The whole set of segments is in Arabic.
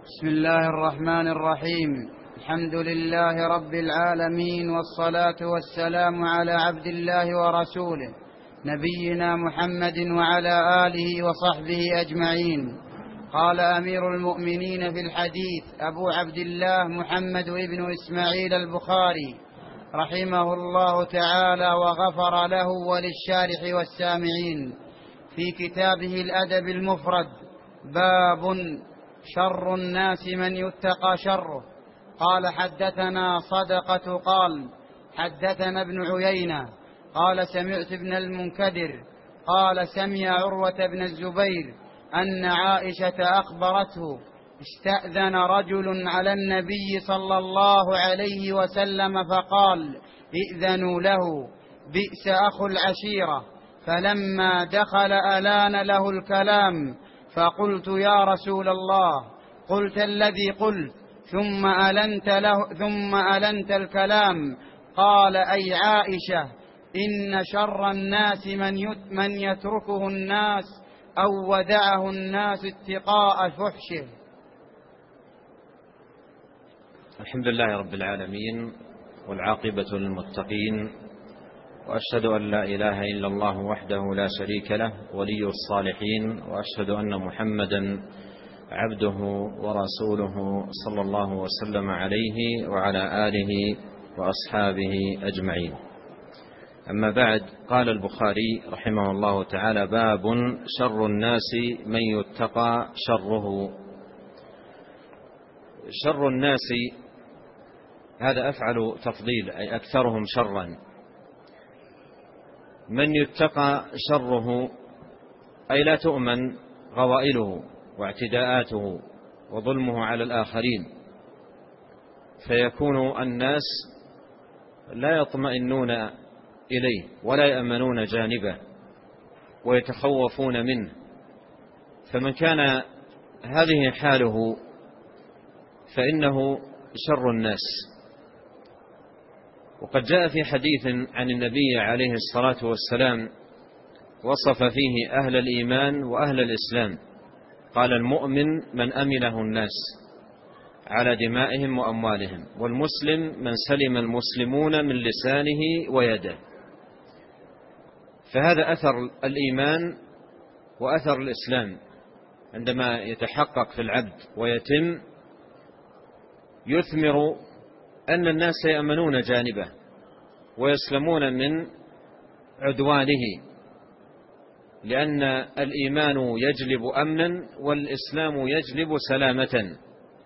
بسم الله الرحمن الرحيم. الحمد لله رب العالمين، والصلاة والسلام على عبد الله ورسوله نبينا محمد وعلى آله وصحبه أجمعين. قال أمير المؤمنين في الحديث أبو عبد الله محمد بن إسماعيل البخاري رحمه الله تعالى وغفر له وللشارح والسامعين في كتابه الأدب المفرد: باب شر الناس من يتقى شره. قال: حدثنا صدقة قال حدثنا ابن عيينة قال سمعت ابن المنكدر قال سمع عروة بن الزبير أن عائشة أخبرته: استأذن رجل على النبي صلى الله عليه وسلم فقال: ائذنوا له، بئس أخو العشيرة. فلما دخل ألان له الكلام، فقلت: يا رسول الله، قلت الذي قلت ثم ألنت الكلام. قال: أي عائشة، إن شر الناس من يتركه الناس أو ودعه الناس اتقاء فحشه. الحمد لله رب العالمين، والعاقبة للمتقين، وأشهد أن لا إله إلا الله وحده لا شريك له ولي الصالحين، وأشهد أن محمدا عبده ورسوله صلى الله وسلم عليه وعلى آله وأصحابه أجمعين. أما بعد، قال البخاري رحمه الله تعالى: باب شر الناس من يتقى شره. شر الناس هذا أفعل تفضيل، أي أكثرهم شرا. من يتقى شره أي لا تؤمن غوائله واعتداءاته وظلمه على الآخرين، فيكون الناس لا يطمئنون إليه ولا يأمنون جانبه ويتخوفون منه. فمن كان هذه حاله فإنه شر الناس. وقد جاء في حديث عن النبي عليه الصلاة والسلام وصف فيه أهل الإيمان وأهل الإسلام. قال: المؤمن من أمنه الناس على دمائهم وأموالهم، والمسلم من سلم المسلمون من لسانه ويده. فهذا أثر الإيمان وأثر الإسلام عندما يتحقق في العبد ويتم، يثمر أن الناس يأمنون جانبه ويسلمون من عدوانه، لأن الإيمان يجلب أمنا والإسلام يجلب سلامة.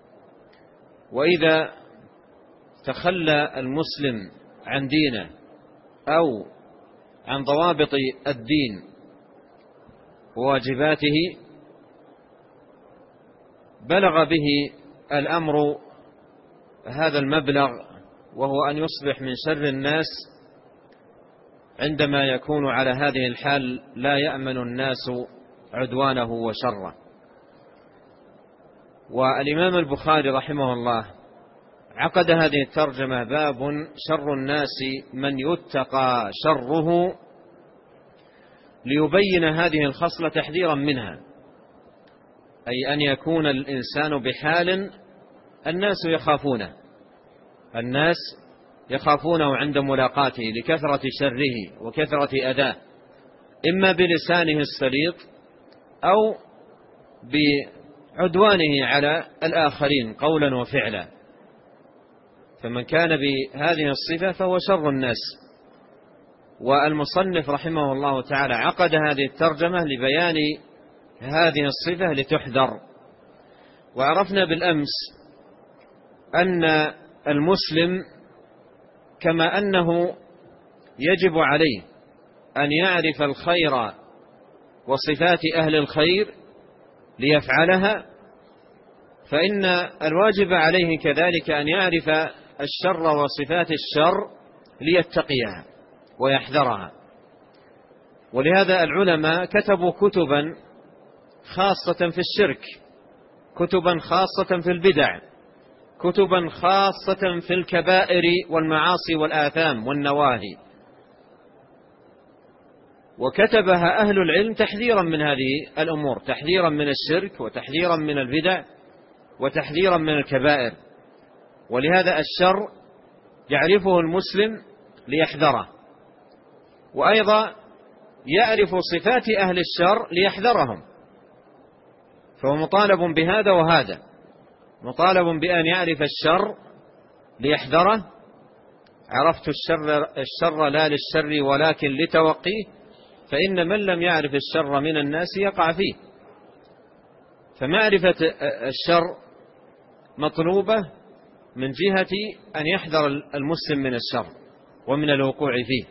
وإذا تخلى المسلم عن دينه أو عن ضوابط الدين وواجباته، بلغ به الأمر هذا المبلغ، وهو أن يصبح من شر الناس عندما يكون على هذه الحال لا يأمن الناس عدوانه وشره. والإمام البخاري رحمه الله عقد هذه الترجمة: باب شر الناس من يتقى شره، ليبين هذه الخصلة تحذيرا منها، أي أن يكون الإنسان بحال الناس يخافونه عند ملاقاته لكثرة شره وكثرة أذاه، إما بلسانه السليط أو بعدوانه على الآخرين قولا وفعلا. فمن كان بهذه الصفة فهو شر الناس. والمصنف رحمه الله تعالى عقد هذه الترجمة لبيان هذه الصفة لتحذر. وعرفنا بالأمس أن المسلم كما أنه يجب عليه أن يعرف الخير وصفات أهل الخير ليفعلها، فإن الواجب عليه كذلك أن يعرف الشر وصفات الشر ليتقيها ويحذرها. ولهذا العلماء كتبوا كتبا خاصة في الشرك، كتبا خاصة في البدع، كتبا خاصة في الكبائر والمعاصي والآثام والنواهي، وكتبها أهل العلم تحذيرا من هذه الأمور، تحذيرا من الشرك وتحذيرا من البدع وتحذيرا من الكبائر. ولهذا الشر يعرفه المسلم ليحذره، وأيضا يعرف صفات أهل الشر ليحذرهم، فهو مطالب بهذا وهذا، مطالب بأن يعرف الشر ليحذره. عرفت الشر لا للشر ولكن لتوقيه، فإن من لم يعرف الشر من الناس يقع فيه. فمعرفة الشر مطلوبة من جهة أن يحذر المسلم من الشر ومن الوقوع فيه.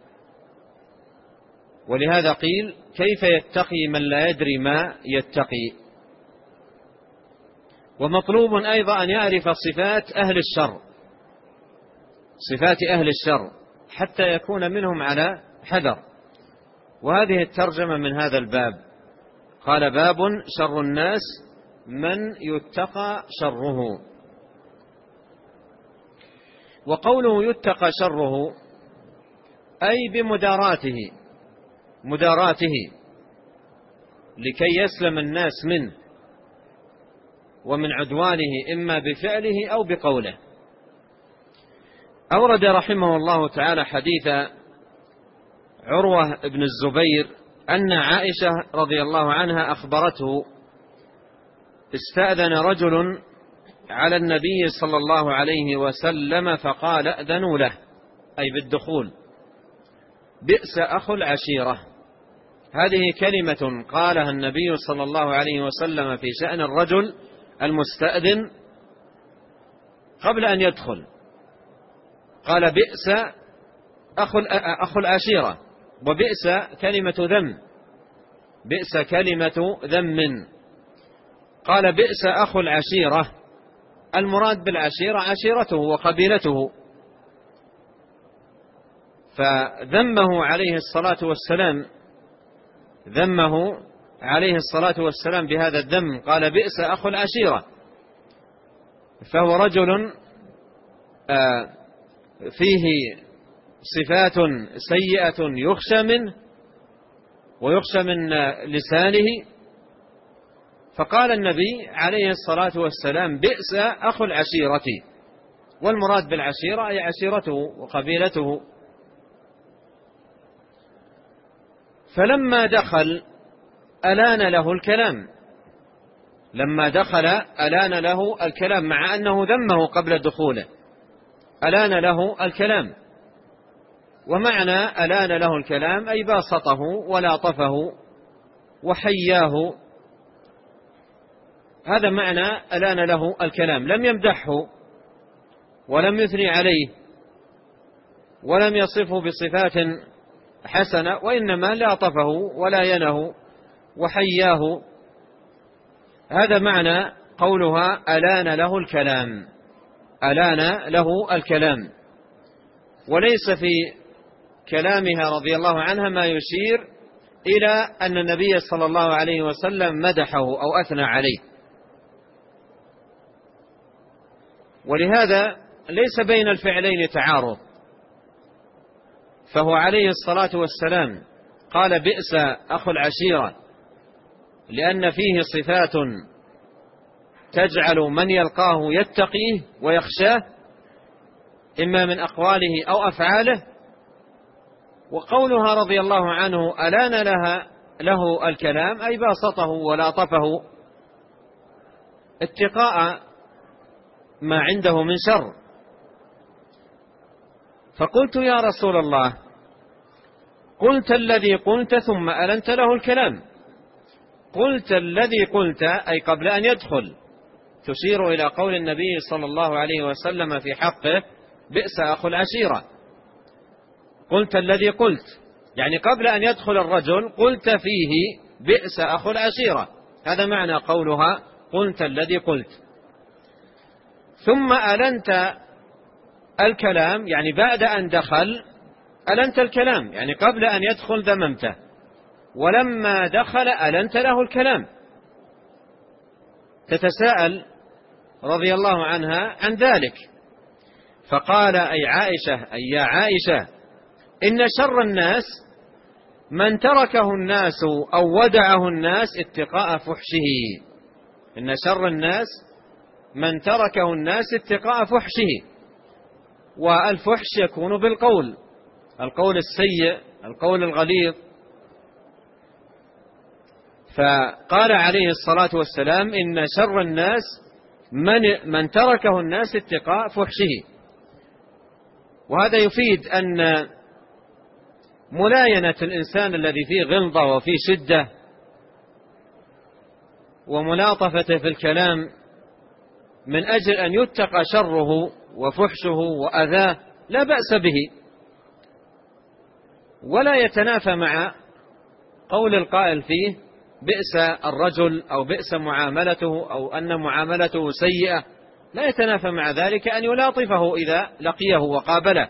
ولهذا قيل: كيف يتقي من لا يدري ما يتقي؟ ومطلوب أيضا أن يعرف صفات أهل الشر، صفات أهل الشر، حتى يكون منهم على حذر. وهذه الترجمة من هذا الباب. قال: باب شر الناس من يتقى شره. وقوله يتقى شره أي بمداراته، مداراته لكي يسلم الناس منه ومن عدوانه، إما بفعله أو بقوله. أورد رحمه الله تعالى حديث عروة بن الزبير أن عائشة رضي الله عنها أخبرته: استأذن رجل على النبي صلى الله عليه وسلم فقال: أذنوا له، أي بالدخول. بئس أخو العشيرة. هذه كلمة قالها النبي صلى الله عليه وسلم في شأن الرجل المستأذن قبل أن يدخل. قال: بئس أخو العشيرة، وبئس كلمة ذم، بئس كلمة ذم. قال: بئس أخو العشيرة، المراد بالعشيرة عشيرته وقبيلته. فذمه عليه الصلاة والسلام، ذمه عليه الصلاة والسلام بهذا الذم. قال: بئس أخو العشيرة، فهو رجل فيه صفات سيئة يخشى منه ويخشى من لسانه. فقال النبي عليه الصلاة والسلام: بئس أخو العشيرة، والمراد بالعشيرة أي عشيرته وقبيلته. فلما دخل ألان له الكلام، لما دخل ألان له الكلام، مع أنه ذمه قبل دخوله، ألان له الكلام. ومعنى ألان له الكلام أي باسطه ولاطفه وحياه، هذا معنى ألان له الكلام. لم يمدحه ولم يثني عليه ولم يصفه بصفات حسنة، وإنما لاطفه ولاينه وحياه. هذا معنى قولها ألان له الكلام، ألان له الكلام. وليس في كلامها رضي الله عنها ما يشير إلى أن النبي صلى الله عليه وسلم مدحه أو أثنى عليه. ولهذا ليس بين الفعلين تعارض، فهو عليه الصلاة والسلام قال: بئس أخو العشيرة، لأن فيه صفات تجعل من يلقاه يتقيه ويخشاه، إما من أقواله أو أفعاله. وقولها رضي الله عنه ألان له الكلام أي باسطه ولاطفه اتقاء ما عنده من شر. فقلت: يا رسول الله، قلت الذي قلت ثم ألنت له الكلام. قلت الذي قلت أي قبل أن يدخل، تشير إلى قول النبي صلى الله عليه وسلم في حقه: بئس أخو العشيرة. قلت الذي قلت، يعني قبل أن يدخل الرجل قلت فيه: بئس أخو العشيرة. هذا معنى قولها: قلت الذي قلت. ثم ألنت الكلام، يعني بعد أن دخل ألنت الكلام، يعني قبل أن يدخل ذممته، ولما دخل ألنت له الكلام. تتساءل رضي الله عنها عن ذلك، فقال: أي عائشة، أي يا عائشة، إن شر الناس من تركه الناس أو ودعه الناس اتقاء فحشه. إن شر الناس من تركه الناس اتقاء فحشه. والفحش يكون بالقول، القول السيء، القول الغليظ. فقال عليه الصلاة والسلام إن شر الناس من تركه الناس اتقاء فحشه. وهذا يفيد أن ملاينة الإنسان الذي فيه غلظة وفيه شدة وملاطفته في الكلام من أجل أن يتقى شره وفحشه وأذاه لا بأس به، ولا يتنافى مع قول القائل فيه بئس الرجل أو بئس معاملته أو أن معاملته سيئة، لا يتنافى مع ذلك أن يلاطفه إذا لقيه وقابله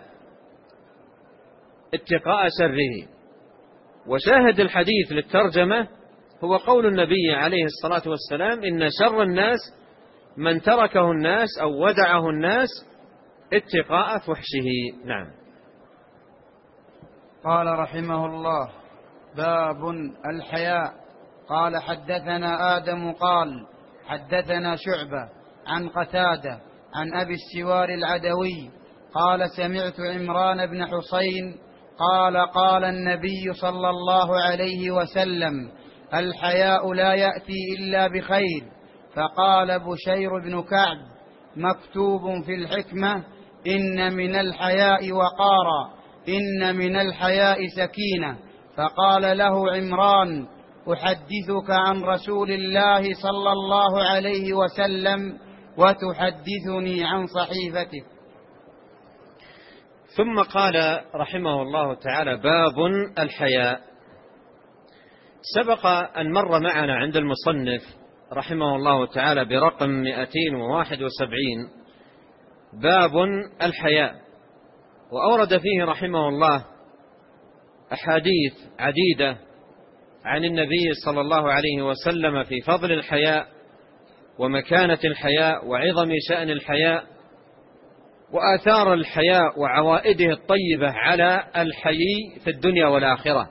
اتقاء شره. وشاهد الحديث للترجمة هو قول النبي عليه الصلاة والسلام إن شر الناس من تركه الناس أو ودعه الناس اتقاء فحشه. نعم. قال رحمه الله: باب الحياء. قال حدثنا آدم قال حدثنا شعبة عن قتادة عن أبي السوار العدوي قال سمعت عمران بن حسين قال قال النبي صلى الله عليه وسلم: الحياء لا يأتي إلا بخير. فقال بشير بن كعب: مكتوب في الحكمة: إن من الحياء وقارا، إن من الحياء سكينة. فقال له عمران: أحدثك عن رسول الله صلى الله عليه وسلم وتحدثني عن صحيفتك. ثم قال رحمه الله تعالى: باب الحياء. سبق أن مر معنا عند المصنف رحمه الله تعالى برقم 271 باب الحياء، وأورد فيه رحمه الله أحاديث عديدة عن النبي صلى الله عليه وسلم في فضل الحياء ومكانة الحياء وعظم شأن الحياء وآثار الحياء وعوائده الطيبة على الحيي في الدنيا والآخرة.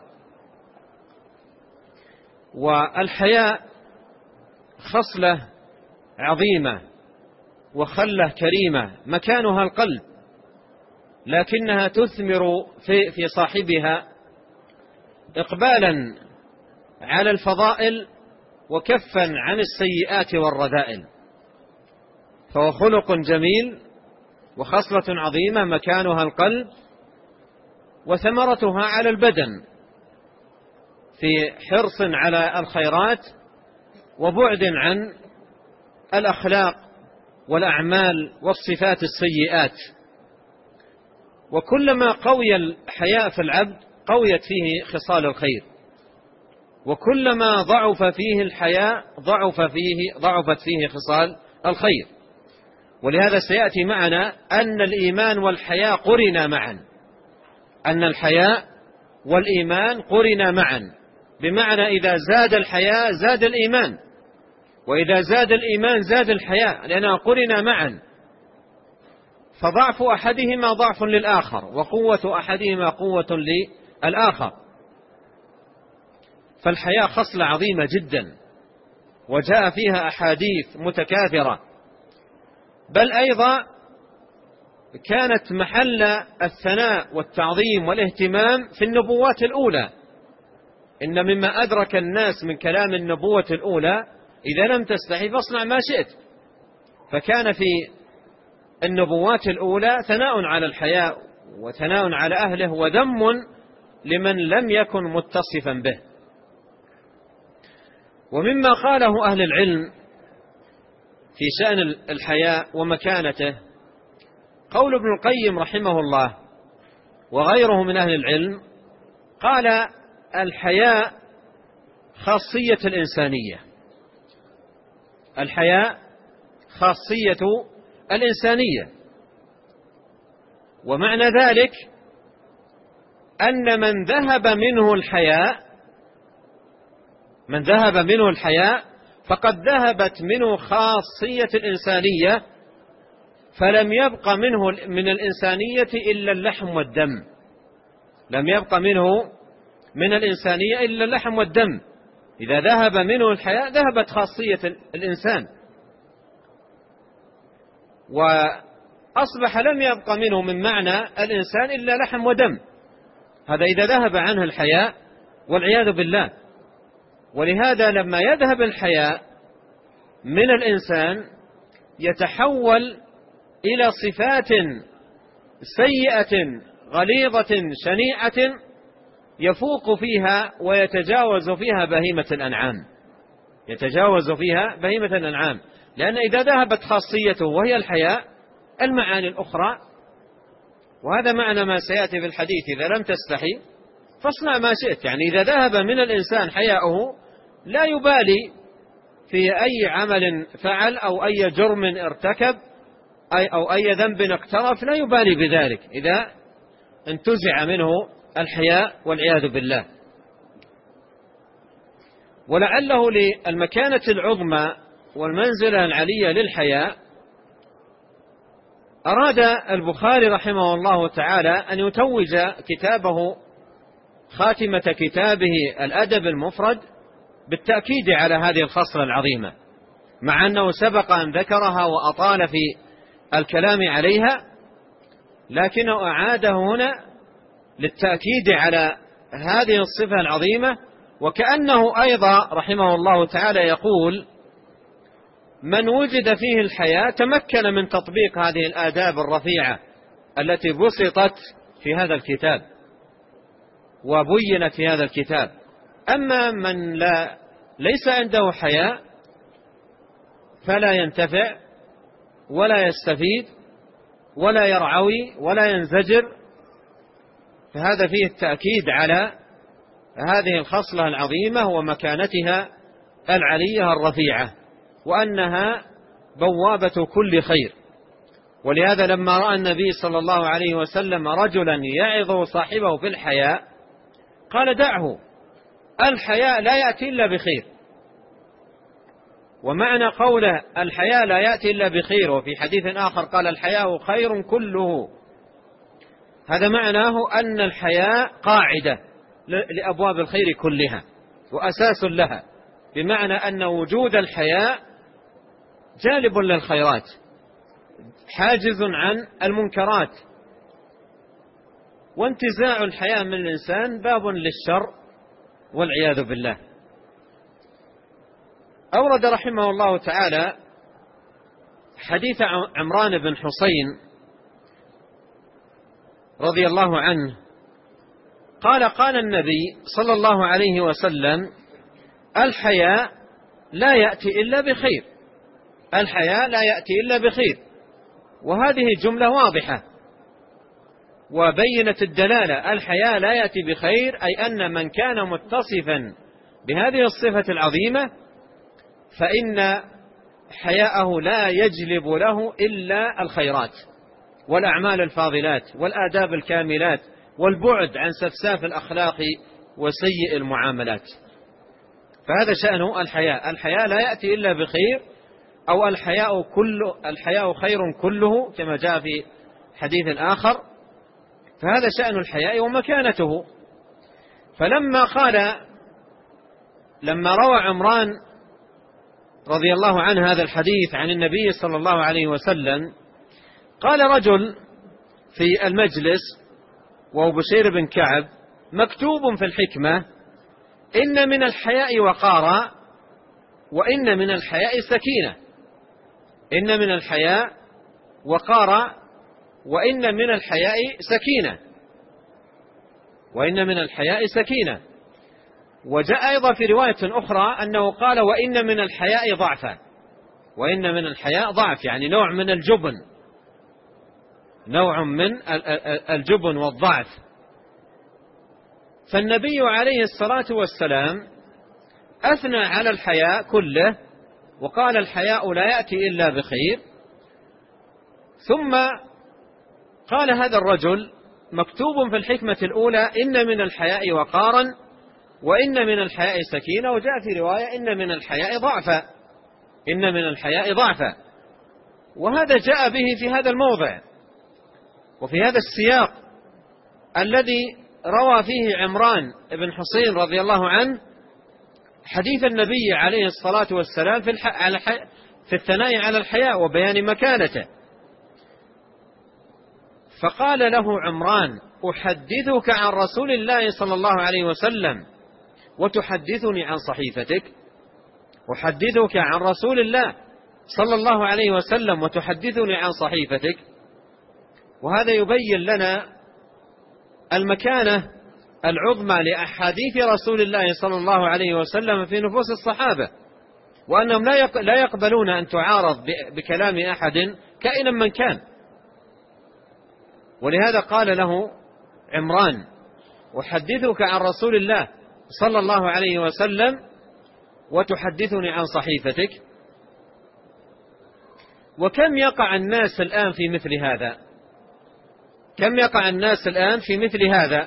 والحياء خصلة عظيمة وخلة كريمة مكانها القلب، لكنها تثمر في صاحبها إقبالا على الفضائل وكفا عن السيئات والرذائل، فهو خلق جميل وخصلة عظيمة مكانها القلب، وثمرتها على البدن في حرص على الخيرات وبعد عن الأخلاق والأعمال والصفات السيئات. وكلما قوي الحياء في العبد قويت فيه خصال الخير، وكلما ضعف فيه الحياء ضعفت فيه خصال الخير. ولهذا سيأتي معنا أن الإيمان والحياء قرنا معا، أن الحياء والإيمان قرنا معا، بمعنى إذا زاد الحياء زاد الإيمان، وإذا زاد الإيمان زاد الحياء، لأنها قرنا معا. فضعف أحدهما ضعف للآخر، وقوة أحدهما قوة للآخر. فالحياء خصلة عظيمة جدا، وجاء فيها أحاديث متكاثرة، بل أيضا كانت محل الثناء والتعظيم والاهتمام في النبوات الأولى. إن مما أدرك الناس من كلام النبوة الأولى: إذا لم تستحي فاصنع ما شئت. فكان في النبوات الأولى ثناء على الحياء وثناء على أهله وذم لمن لم يكن متصفا به. ومما قاله أهل العلم في شأن الحياء ومكانته قول ابن القيم رحمه الله وغيره من أهل العلم، قال: الحياء خاصية الإنسانية، الحياء خاصية الإنسانية. ومعنى ذلك أن من ذهب منه الحياء فقد ذهبت منه خاصية الإنسانية، فلم يبق منه من الإنسانية إلا اللحم والدم، لم يبق منه من الإنسانية إلا اللحم والدم. إذا ذهب منه الحياء ذهبت خاصية الإنسان. وأصبح لم يبق منه من معنى الإنسان إلا لحم ودم. هذا إذا ذهب عنه الحياء والعياذ بالله. ولهذا لما يذهب الحياء من الإنسان يتحول إلى صفات سيئة غليظة شنيعة يفوق فيها ويتجاوز فيها بهيمة الأنعام، يتجاوز فيها بهيمة الأنعام. لأن إذا ذهبت خاصيته وهي الحياء المعاني الأخرى، وهذا معنى ما سيأتي في الحديث: إذا لم تستحي فاصنع ما شئت. يعني إذا ذهب من الإنسان حياؤه لا يبالي في أي عمل فعل أو أي جرم ارتكب أو أي ذنب اقترف، لا يبالي بذلك إذا انتزع منه الحياء والعياذ بالله. ولعله للمكانة العظمى والمنزلة العلية للحياء أراد البخاري رحمه الله تعالى أن يتوج كتابه خاتمة كتابه الأدب المفرد بالتأكيد على هذه الخصلة العظيمة، مع أنه سبق أن ذكرها وأطال في الكلام عليها، لكنه أعاده هنا للتأكيد على هذه الصفة العظيمة. وكأنه أيضا رحمه الله تعالى يقول: من وجد فيه الحياة تمكن من تطبيق هذه الآداب الرفيعة التي بسطت في هذا الكتاب وبينت في هذا الكتاب. أما من ليس عنده حياء فلا ينتفع ولا يستفيد ولا يرعوي ولا ينزجر، فهذا فيه التأكيد على هذه الخصلة العظيمة ومكانتها العلية الرفيعة، وأنها بوابة كل خير. ولهذا لما رأى النبي صلى الله عليه وسلم رجلا يعظ صاحبه في الحياء قال: دعه، الحياء لا يأتي إلا بخير. ومعنى قوله الحياء لا يأتي إلا بخير، وفي حديث آخر قال: الحياء خير كله، هذا معناه أن الحياء قاعدة لأبواب الخير كلها وأساس لها، بمعنى أن وجود الحياء جالب للخيرات، حاجز عن المنكرات، وانتزاع الحياء من الإنسان باب للشر والعياذ بالله. أورد رحمه الله تعالى حديث عمران بن حسين رضي الله عنه قال: قال النبي صلى الله عليه وسلم: الحياء لا يأتي إلا بخير، الحياء لا يأتي إلا بخير. وهذه جملة واضحة وبينت الدلالة. الحياء لا يأتي بخير أي أن من كان متصفا بهذه الصفة العظيمة فإن حياءه لا يجلب له إلا الخيرات والأعمال الفاضلات والآداب الكاملات والبعد عن سفساف الأخلاق وسيء المعاملات. فهذا شأنه الحياء. الحياء لا يأتي إلا بخير، أو الحياء خير كله كما جاء في حديث آخر. فهذا شأن الحياء ومكانته. لما روى عمران رضي الله عنه هذا الحديث عن النبي صلى الله عليه وسلم قال رجل في المجلس وهو بشير بن كعب: مكتوب في الحكمة: إن من الحياء وقارا وإن من الحياء سكينة. إن من الحياء وقارا وإن من الحياء سكينة، وإن من الحياء سكينة. وجاء أيضا في رواية أخرى أنه قال: وإن من الحياء ضعفا. وإن من الحياء ضعف، يعني نوع من الجبن، نوع من الجبن والضعف. فالنبي عليه الصلاة والسلام أثنى على الحياء كله وقال: الحياء لا يأتي إلا بخير. ثم قال هذا الرجل: مكتوب في الحكمة الأولى إن من الحياء وقارا وإن من الحياء سكينة. وجاء في رواية إن من الحياء ضعفا، إن من الحياء ضعفا. وهذا جاء به في هذا الموضع وفي هذا السياق الذي روى فيه عمران بن حسين رضي الله عنه حديث النبي عليه الصلاة والسلام في الثناء على الحياء وبيان مكانته. فقال له عمران: أحدثك عن رسول الله صلى الله عليه وسلم وتحدثني عن صحيفتك؟ أحدثك عن رسول الله صلى الله عليه وسلم وتحدثني عن صحيفتك؟ وهذا يبين لنا المكانة العظمى لأحاديث رسول الله صلى الله عليه وسلم في نفوس الصحابة، وأنهم لا يقبلون أن تعارض بكلام أحد كائنا من كان. ولهذا قال له عمران: أحدثك عن رسول الله صلى الله عليه وسلم وتحدثني عن صحيفتك. وكم يقع الناس الآن في مثل هذا؟ كم يقع الناس الآن في مثل هذا؟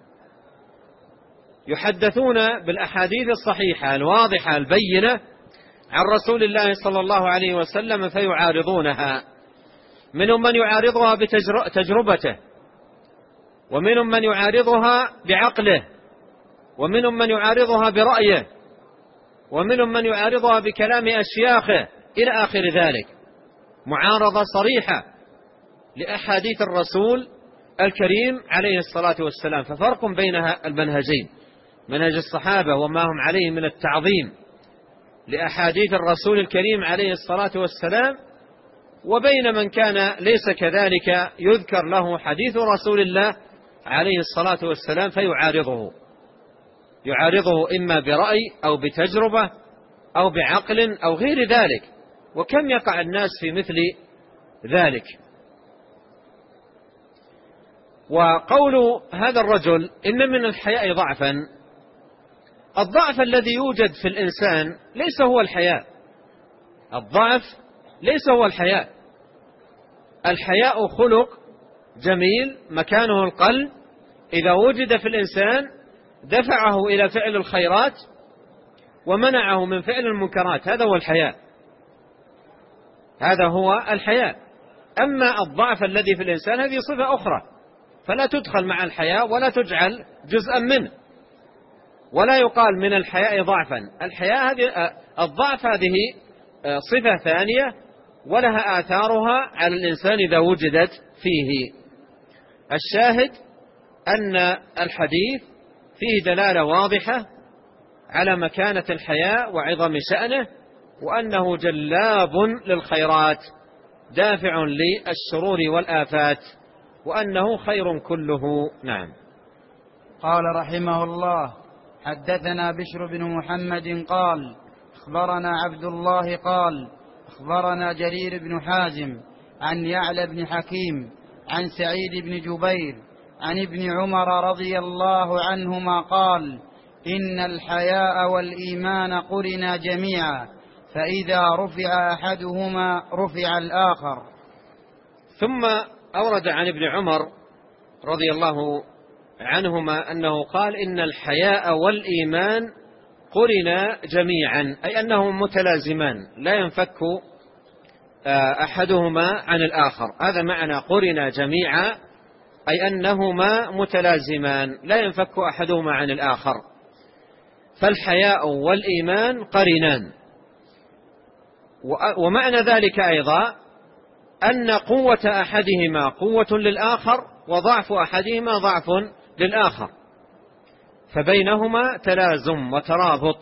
يحدثون بالأحاديث الصحيحة الواضحة البينة عن رسول الله صلى الله عليه وسلم فيعارضونها. منهم من يعارضها بتجربته، ومنهم من يعارضها بعقله، ومنهم من يعارضها برأيه، ومنهم من يعارضها بكلام أشياخه إلى آخر ذلك. معارضة صريحة لأحاديث الرسول الكريم عليه الصلاة والسلام. ففرق بين المنهجين، منهج الصحابة وما هم عليه من التعظيم لأحاديث الرسول الكريم عليه الصلاة والسلام، وبين من كان ليس كذلك، يذكر له حديث رسول الله عليه الصلاة والسلام يعارضه إما برأي أو بتجربة أو بعقل أو غير ذلك. وكم يقع الناس في مثل ذلك. وقول هذا الرجل: إن من الحياء ضعفا، الضعف الذي يوجد في الإنسان ليس هو الحياء. الضعف ليس هو الحياء. الحياء خلق جميل مكانه القلب، إذا وجد في الإنسان دفعه إلى فعل الخيرات ومنعه من فعل المنكرات. هذا هو الحياء، هذا هو الحياء. أما الضعف الذي في الإنسان هذه صفة أخرى، فلا تدخل مع الحياء ولا تجعل جزءا منه، ولا يقال من الحياء ضعفا. الضعف هذه صفة ثانية ولها آثارها على الإنسان إذا وجدت فيه. الشاهد أن الحديث فيه دلالة واضحة على مكانة الحياء وعظم شأنه، وأنه جلاب للخيرات دافع للشرور والآفات، وأنه خير كله. نعم. قال رحمه الله: حدثنا بشر بن محمد قال أخبرنا عبد الله قال أخبرنا جرير بن حازم عن يعلى بن حكيم عن سعيد بن جبير عن ابن عمر رضي الله عنهما قال: إن الحياء والإيمان قرنا جميعا، فإذا رفع أحدهما رفع الآخر. ثم أورد عن ابن عمر رضي الله عنهما أنه قال: إن الحياء والإيمان قرنا جميعا، أي أنهم متلازمان لا ينفك أحدهما عن الآخر. هذا معنى قرنا جميعا، أي أنهما متلازمان لا ينفك أحدهما عن الآخر. فالحياء والإيمان قرنان. ومعنى ذلك أيضا أن قوة أحدهما قوة للآخر، وضعف أحدهما ضعف للآخر، فبينهما تلازم وترابط.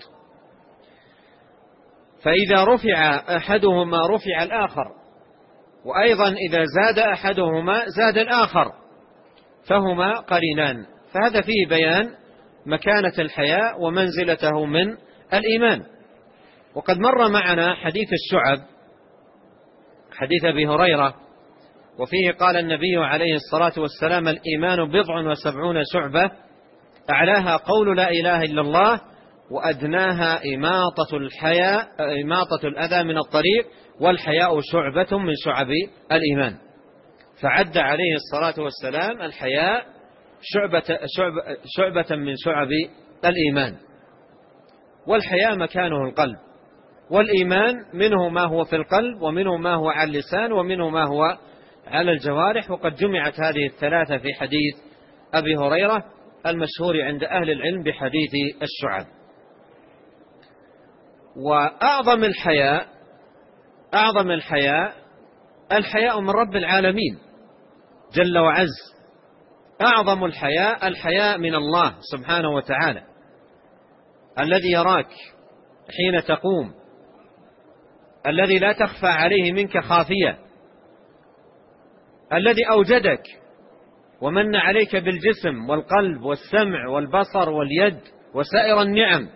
فإذا رفع أحدهما رفع الآخر، وأيضا إذا زاد أحدهما زاد الآخر، فهما قرينان. فهذا فيه بيان مكانة الحياء ومنزلته من الإيمان. وقد مر معنا حديث الشعب، حديث أبي هريرة، وفيه قال النبي عليه الصلاة والسلام: الإيمان 70 شعبة، أعلاها قول لا إله إلا الله، وأدناها إماطة الأذى من الطريق، والحياء شعبة من شعب الإيمان. فعد عليه الصلاة والسلام الحياء شعبة من شعب الإيمان. والحياء مكانه القلب، والإيمان منه ما هو في القلب، ومنه ما هو على اللسان، ومنه ما هو على الجوارح. وقد جمعت هذه الثلاثة في حديث أبي هريرة المشهور عند أهل العلم بحديث الشعب. وأعظم الحياء الحياء من رب العالمين، جل وعز. أعظم الحياء من الله سبحانه وتعالى، الذي يراك حين تقوم، الذي لا تخفى عليه منك خافية، الذي أوجدك ومن عليك بالجسم والقلب والسمع والبصر واليد وسائر النعم.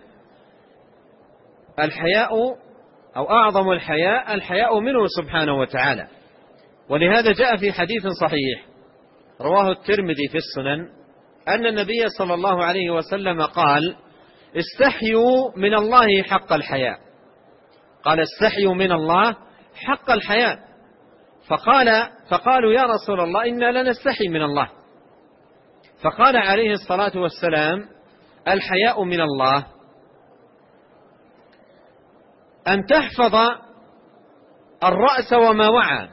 الحياء أو أعظم الحياء منه سبحانه وتعالى. ولهذا جاء في حديث صحيح رواه الترمذي في السنن أن النبي صلى الله عليه وسلم قال: استحيوا من الله حق الحياء. قال: استحيوا من الله حق الحياء. فقالوا: يا رسول الله إنا لا نستحي من الله. فقال عليه الصلاة والسلام: الحياء من الله أن تحفظ الرأس وما وعى،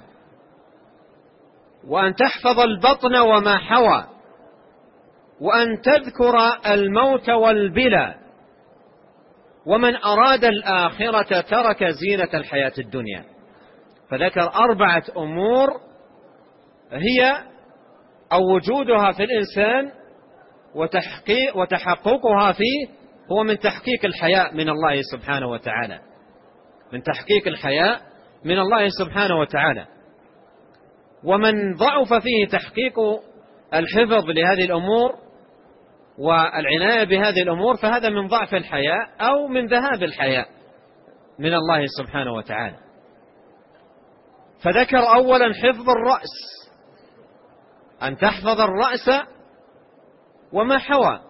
وأن تحفظ البطن وما حوى، وأن تذكر الموت والبلى، ومن أراد الآخرة ترك زينة الحياة الدنيا. فذكر 4 أمور هي أو وجودها في الإنسان وتحققها فيه هو من تحقيق الحياء من الله سبحانه وتعالى، من تحقيق الحياء من الله سبحانه وتعالى. ومن ضعف فيه تحقيق الحفظ لهذه الأمور والعناية بهذه الأمور فهذا من ضعف الحياء أو من ذهاب الحياء من الله سبحانه وتعالى. فذكر أولا حفظ الرأس، أن تحفظ الرأس وما حوى.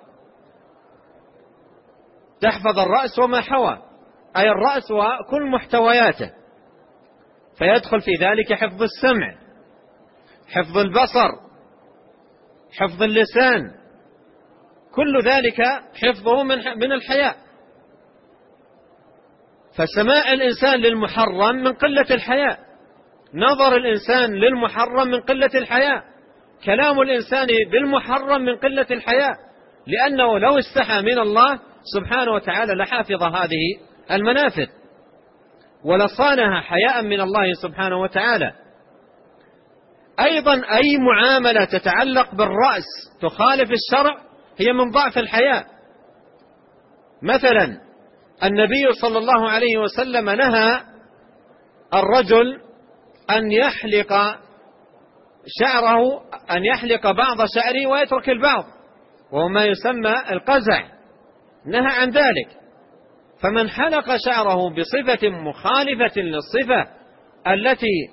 تحفظ الرأس وما حوى أي الرأس وكل محتوياته، فيدخل في ذلك حفظ السمع، حفظ البصر، حفظ اللسان، كل ذلك حفظه من الحياء. فسماع الإنسان للمحرم من قلة الحياء، نظر الإنسان للمحرم من قلة الحياء، كلام الإنسان بالمحرم من قلة الحياء، لأنه لو استحى من الله سبحانه وتعالى لحافظ هذه المنافذ ولصانها حياء من الله سبحانه وتعالى. أيضا أي معاملة تتعلق بالرأس تخالف الشرع هي من ضعف الحياء. مثلا النبي صلى الله عليه وسلم نهى الرجل أن يحلق شعره، أن يحلق بعض شعره ويترك البعض، وهو ما يسمى القزع، نهى عن ذلك. فمن حلق شعره بصفة مخالفة للصفة التي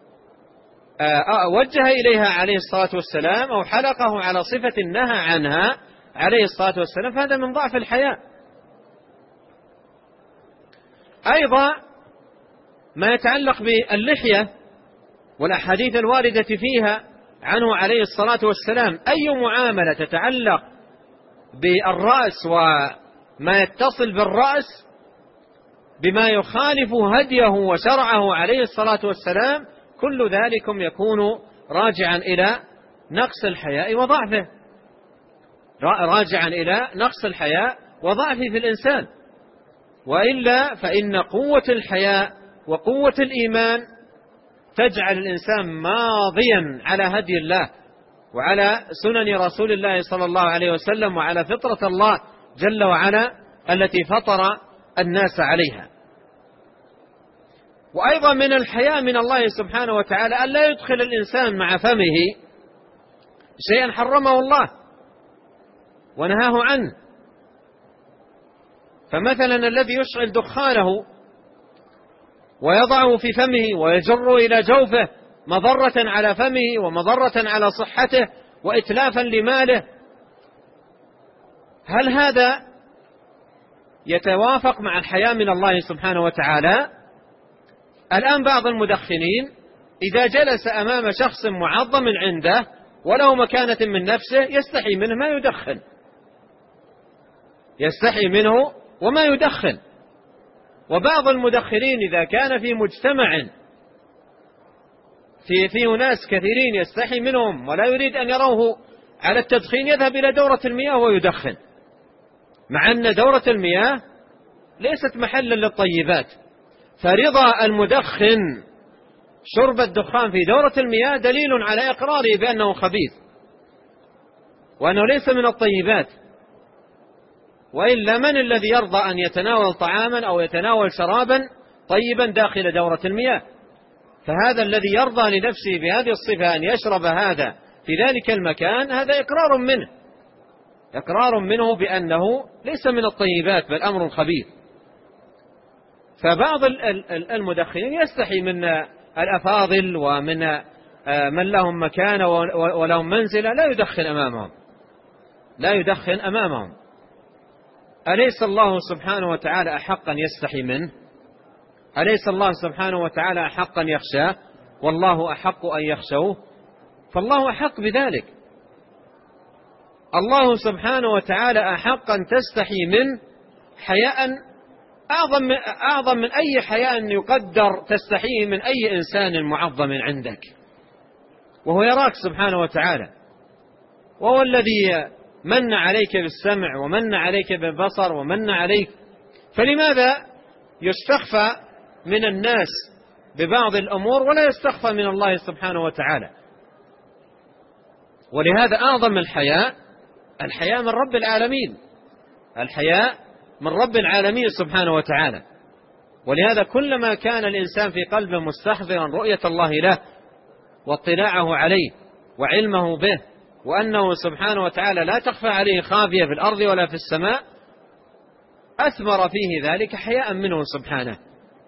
وجه إليها عليه الصلاة والسلام أو حلقه على صفة نهى عنها عليه الصلاة والسلام فهذا من ضعف الحياء. أيضا ما يتعلق باللحية والأحاديث الواردة فيها عنه عليه الصلاة والسلام، أي معاملة تتعلق بالرأس وما يتصل بالرأس بما يخالف هديه وشرعه عليه الصلاة والسلام كل ذلكم يكون راجعا إلى نقص الحياء وضعفه، راجعا إلى نقص الحياء وضعفه في الإنسان. وإلا فإن قوة الحياء وقوة الإيمان تجعل الإنسان ماضيا على هدي الله وعلى سنن رسول الله صلى الله عليه وسلم وعلى فطرة الله جل وعلا التي فطر الناس عليها. وأيضا من الحياء من الله سبحانه وتعالى أن لا يدخل الإنسان مع فمه شيئا حرمه الله ونهاه عنه. فمثلا الذي يشعل دخانه ويضعه في فمه ويجر إلى جوفه مضرة على فمه ومضرة على صحته وإتلافا لماله، هل هذا يتوافق مع الحياء من الله سبحانه وتعالى؟ الآن بعض المدخنين إذا جلس أمام شخص معظم عنده ولو مكانة من نفسه يستحي منه ما يدخن، يستحي منه وما يدخن. وبعض المدخنين إذا كان في مجتمع فيه ناس كثيرين يستحي منهم ولا يريد أن يروه على التدخين يذهب إلى دورة المياه ويدخن، مع أن دورة المياه ليست محلا للطيبات. فرضا المدخن شرب الدخان في دورة المياه دليل على إقراره بأنه خبيث وأنه ليس من الطيبات، وإلا من الذي يرضى أن يتناول طعاما أو يتناول شرابا طيبا داخل دورة المياه؟ فهذا الذي يرضى لنفسه بهذه الصفة أن يشرب هذا في ذلك المكان، هذا إقرار منه بأنه ليس من الطيبات بل أمر خبيث. فبعض المدخنين يستحي من الأفاضل ومن من لهم مكانة ولهم منزلة لا يدخن أمامهم. أليس الله سبحانه وتعالى أحق أن يستحي منه؟ أليس الله سبحانه وتعالى أحق أن يخشاه؟ والله أحق أن يخشوه، فالله أحق بذلك. الله سبحانه وتعالى أحق أن تستحي منه حياء أعظم من أي حياء يقدر تستحيه من أي إنسان معظم عندك، وهو يراك سبحانه وتعالى، وهو الذي من عليك بالسمع ومن عليك بالبصر ومن عليك. فلماذا يستخفى من الناس ببعض الأمور ولا يستخفى من الله سبحانه وتعالى؟ ولهذا أعظم الحياء من رب العالمين، الحياء من رب العالمين سبحانه وتعالى. ولهذا كلما كان الإنسان في قلبه مستحضرا رؤية الله له واطلاعه عليه وعلمه به، وأنه سبحانه وتعالى لا تخفى عليه خافية في الأرض ولا في السماء، أثمر فيه ذلك حياء منه سبحانه،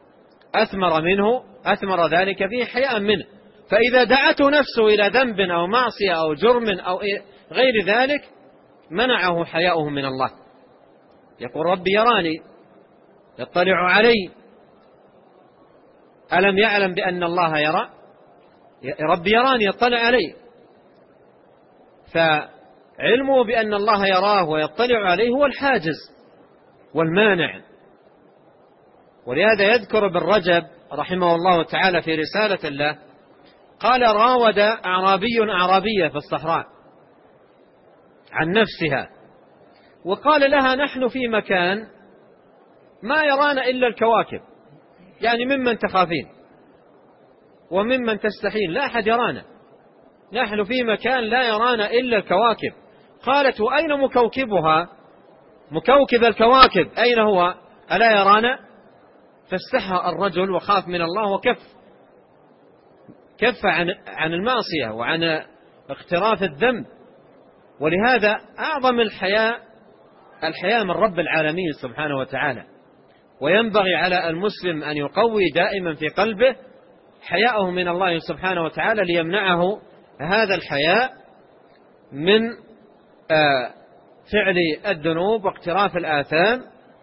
أثمر ذلك فيه حياء منه. فإذا دعته نفسه إلى ذنب أو معصية أو جرم أو غير ذلك منعه حياؤه من الله. يقول ربي يراني يطلع علي، ألم يعلم بأن الله يرى؟ ربي يراني يطلع علي، فعلمه بأن الله يراه ويطلع عليه هو الحاجز والمانع. ولهذا يذكر ابن رجب رحمه الله تعالى في رسالة له قال: راود أعرابية في الصحراء عن نفسها، وقال لها: نحن في مكان ما يرانا إلا الكواكب، يعني ممن تخافين وممن تستحين، لا أحد يرانا، نحن في مكان لا يرانا إلا الكواكب. قالت: وأين مكوكبها؟ مكوكب الكواكب أين هو؟ ألا يرانا؟ فاستحى الرجل وخاف من الله وكف عن المعصية وعن اقتراف الذنب. ولهذا أعظم الحياء من رب العالمين سبحانه وتعالى. وينبغي على المسلم أن يقوي دائما في قلبه حياءه من الله سبحانه وتعالى ليمنعه هذا الحياء من فعل الذنوب واقتراف الآثام،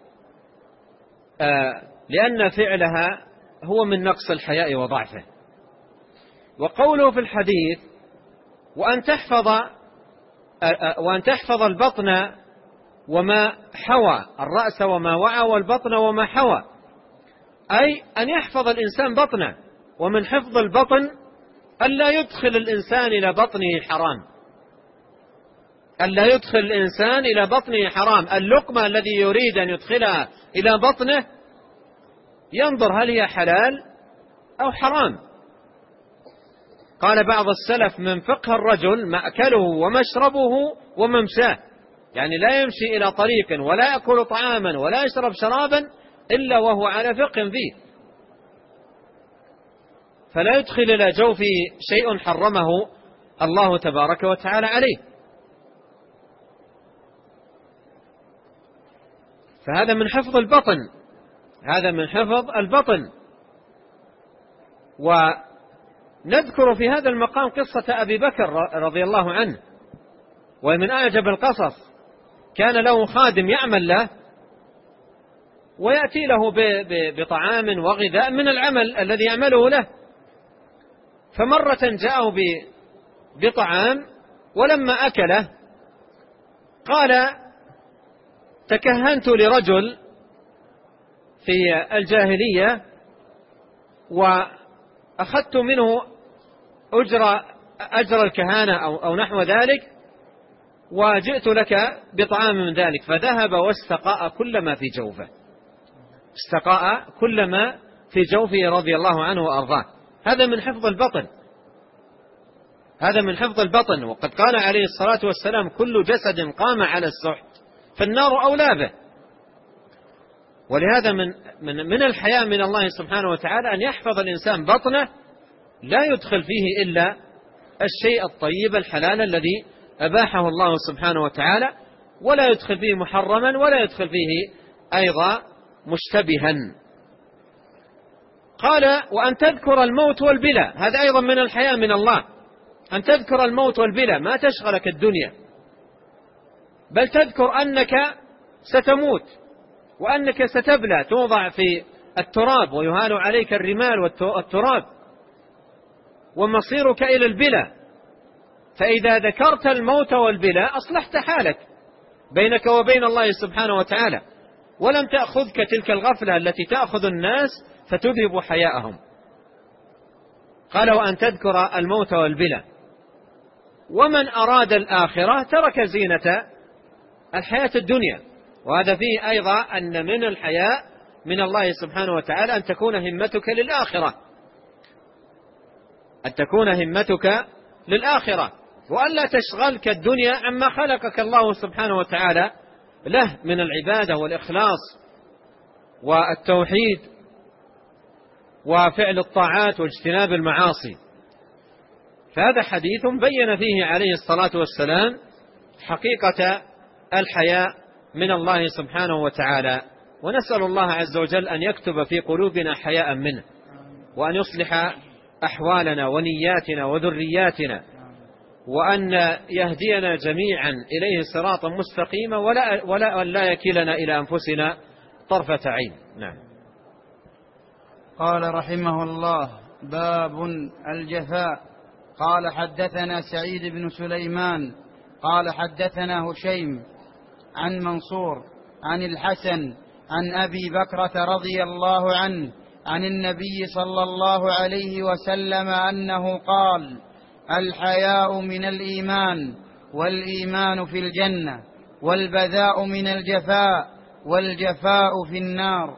لأن فعلها هو من نقص الحياء وضعفه. وقوله في الحديث: وأن تحفظ البطن وما حوى، الرأس وما وعى والبطن وما حوى، أي أن يحفظ الإنسان بطنه. ومن حفظ البطن ألا يدخل الإنسان إلى بطنه حرام، ألا يدخل الإنسان إلى بطنه حرام. اللقمة الذي يريد أن يدخلها إلى بطنه ينظر هل هي حلال أو حرام. قال بعض السلف: من فقه الرجل مأكله ومشربه وممشاه، يعني لا يمشي إلى طريق ولا يأكل طعاما ولا يشرب شرابا إلا وهو على فقه فيه، فلا يدخل إلى جوفه شيء حرمه الله تبارك وتعالى عليه. فهذا من حفظ البطن، هذا من حفظ البطن. ونذكر في هذا المقام قصة أبي بكر رضي الله عنه، ومن أعجب القصص. كان له خادم يعمل له ويأتي له بطعام وغذاء من العمل الذي يعمله له. فمرة جاءه بطعام، ولما أكله قال: تكهنت لرجل في الجاهلية وأخذت منه أجر الكهانة أو نحو ذلك، وجئت لك بطعام من ذلك. فذهب واستقاء كل ما في جوفه، استقاء كل ما في جوفه رضي الله عنه وأرضاه. هذا من حفظ البطن، هذا من حفظ البطن. وقد قال عليه الصلاة والسلام: كل جسد قام على السحت فالنار أولى به. ولهذا من الحياء من الله سبحانه وتعالى أن يحفظ الإنسان بطنه، لا يدخل فيه إلا الشيء الطيب الحلال الذي أباحه الله سبحانه وتعالى، ولا يدخل فيه محرما، ولا يدخل فيه أيضا مشتبها. قال: وأن تذكر الموت والبلى، هذا أيضا من الحياء من الله، أن تذكر الموت والبلى، ما تشغلك الدنيا، بل تذكر أنك ستموت، وأنك ستبلى، توضع في التراب ويهال عليك الرمال والتراب، ومصيرك إلى البلى. فإذا ذكرت الموت والبلى أصلحت حالك بينك وبين الله سبحانه وتعالى، ولم تأخذك تلك الغفلة التي تأخذ الناس فتذهب حياءهم. قال: وأن تذكر الموت والبلى. ومن أراد الآخرة ترك زينة الحياة الدنيا. وهذا فيه أيضا أن من الحياء من الله سبحانه وتعالى أن تكون همتك للآخرة، أن تكون همتك للآخرة، وأن لا تشغلك الدنيا عما خلقك الله سبحانه وتعالى له من العبادة والإخلاص والتوحيد وفعل الطاعات واجتناب المعاصي. فهذا حديث بين فيه عليه الصلاة والسلام حقيقة الحياء من الله سبحانه وتعالى. ونسأل الله عز وجل أن يكتب في قلوبنا حياء منه، وأن يصلح أحوالنا ونياتنا وذرياتنا، وأن يهدينا جميعا إليه صراطا مستقيما، ولا يكلنا إلى أنفسنا طرفة عين. نعم. قال رحمه الله: باب الجفاء. قال: حدثنا سعيد بن سليمان قال: حدثنا هشيم عن منصور عن الحسن عن أبي بكرة رضي الله عنه عن النبي صلى الله عليه وسلم أنه قال: الحياء من الإيمان، والإيمان في الجنة، والبذاء من الجفاء، والجفاء في النار.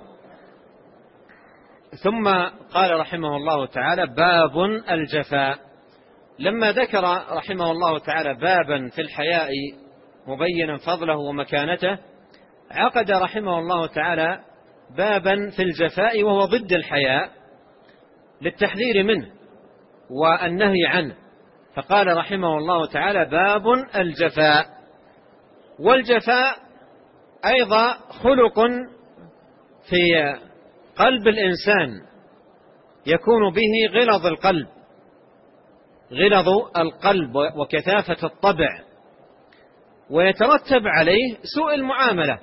ثم قال رحمه الله تعالى: باب الجفاء. لما ذكر رحمه الله تعالى بابا في الحياء مبينا فضله ومكانته، عقد رحمه الله تعالى بابا في الجفاء وهو ضد الحياء للتحذير منه والنهي عنه. فقال رحمه الله تعالى: باب الجفاء. والجفاء أيضا خلق في قلب الإنسان يكون به غلظ القلب وكثافة الطبع، ويترتب عليه سوء المعاملة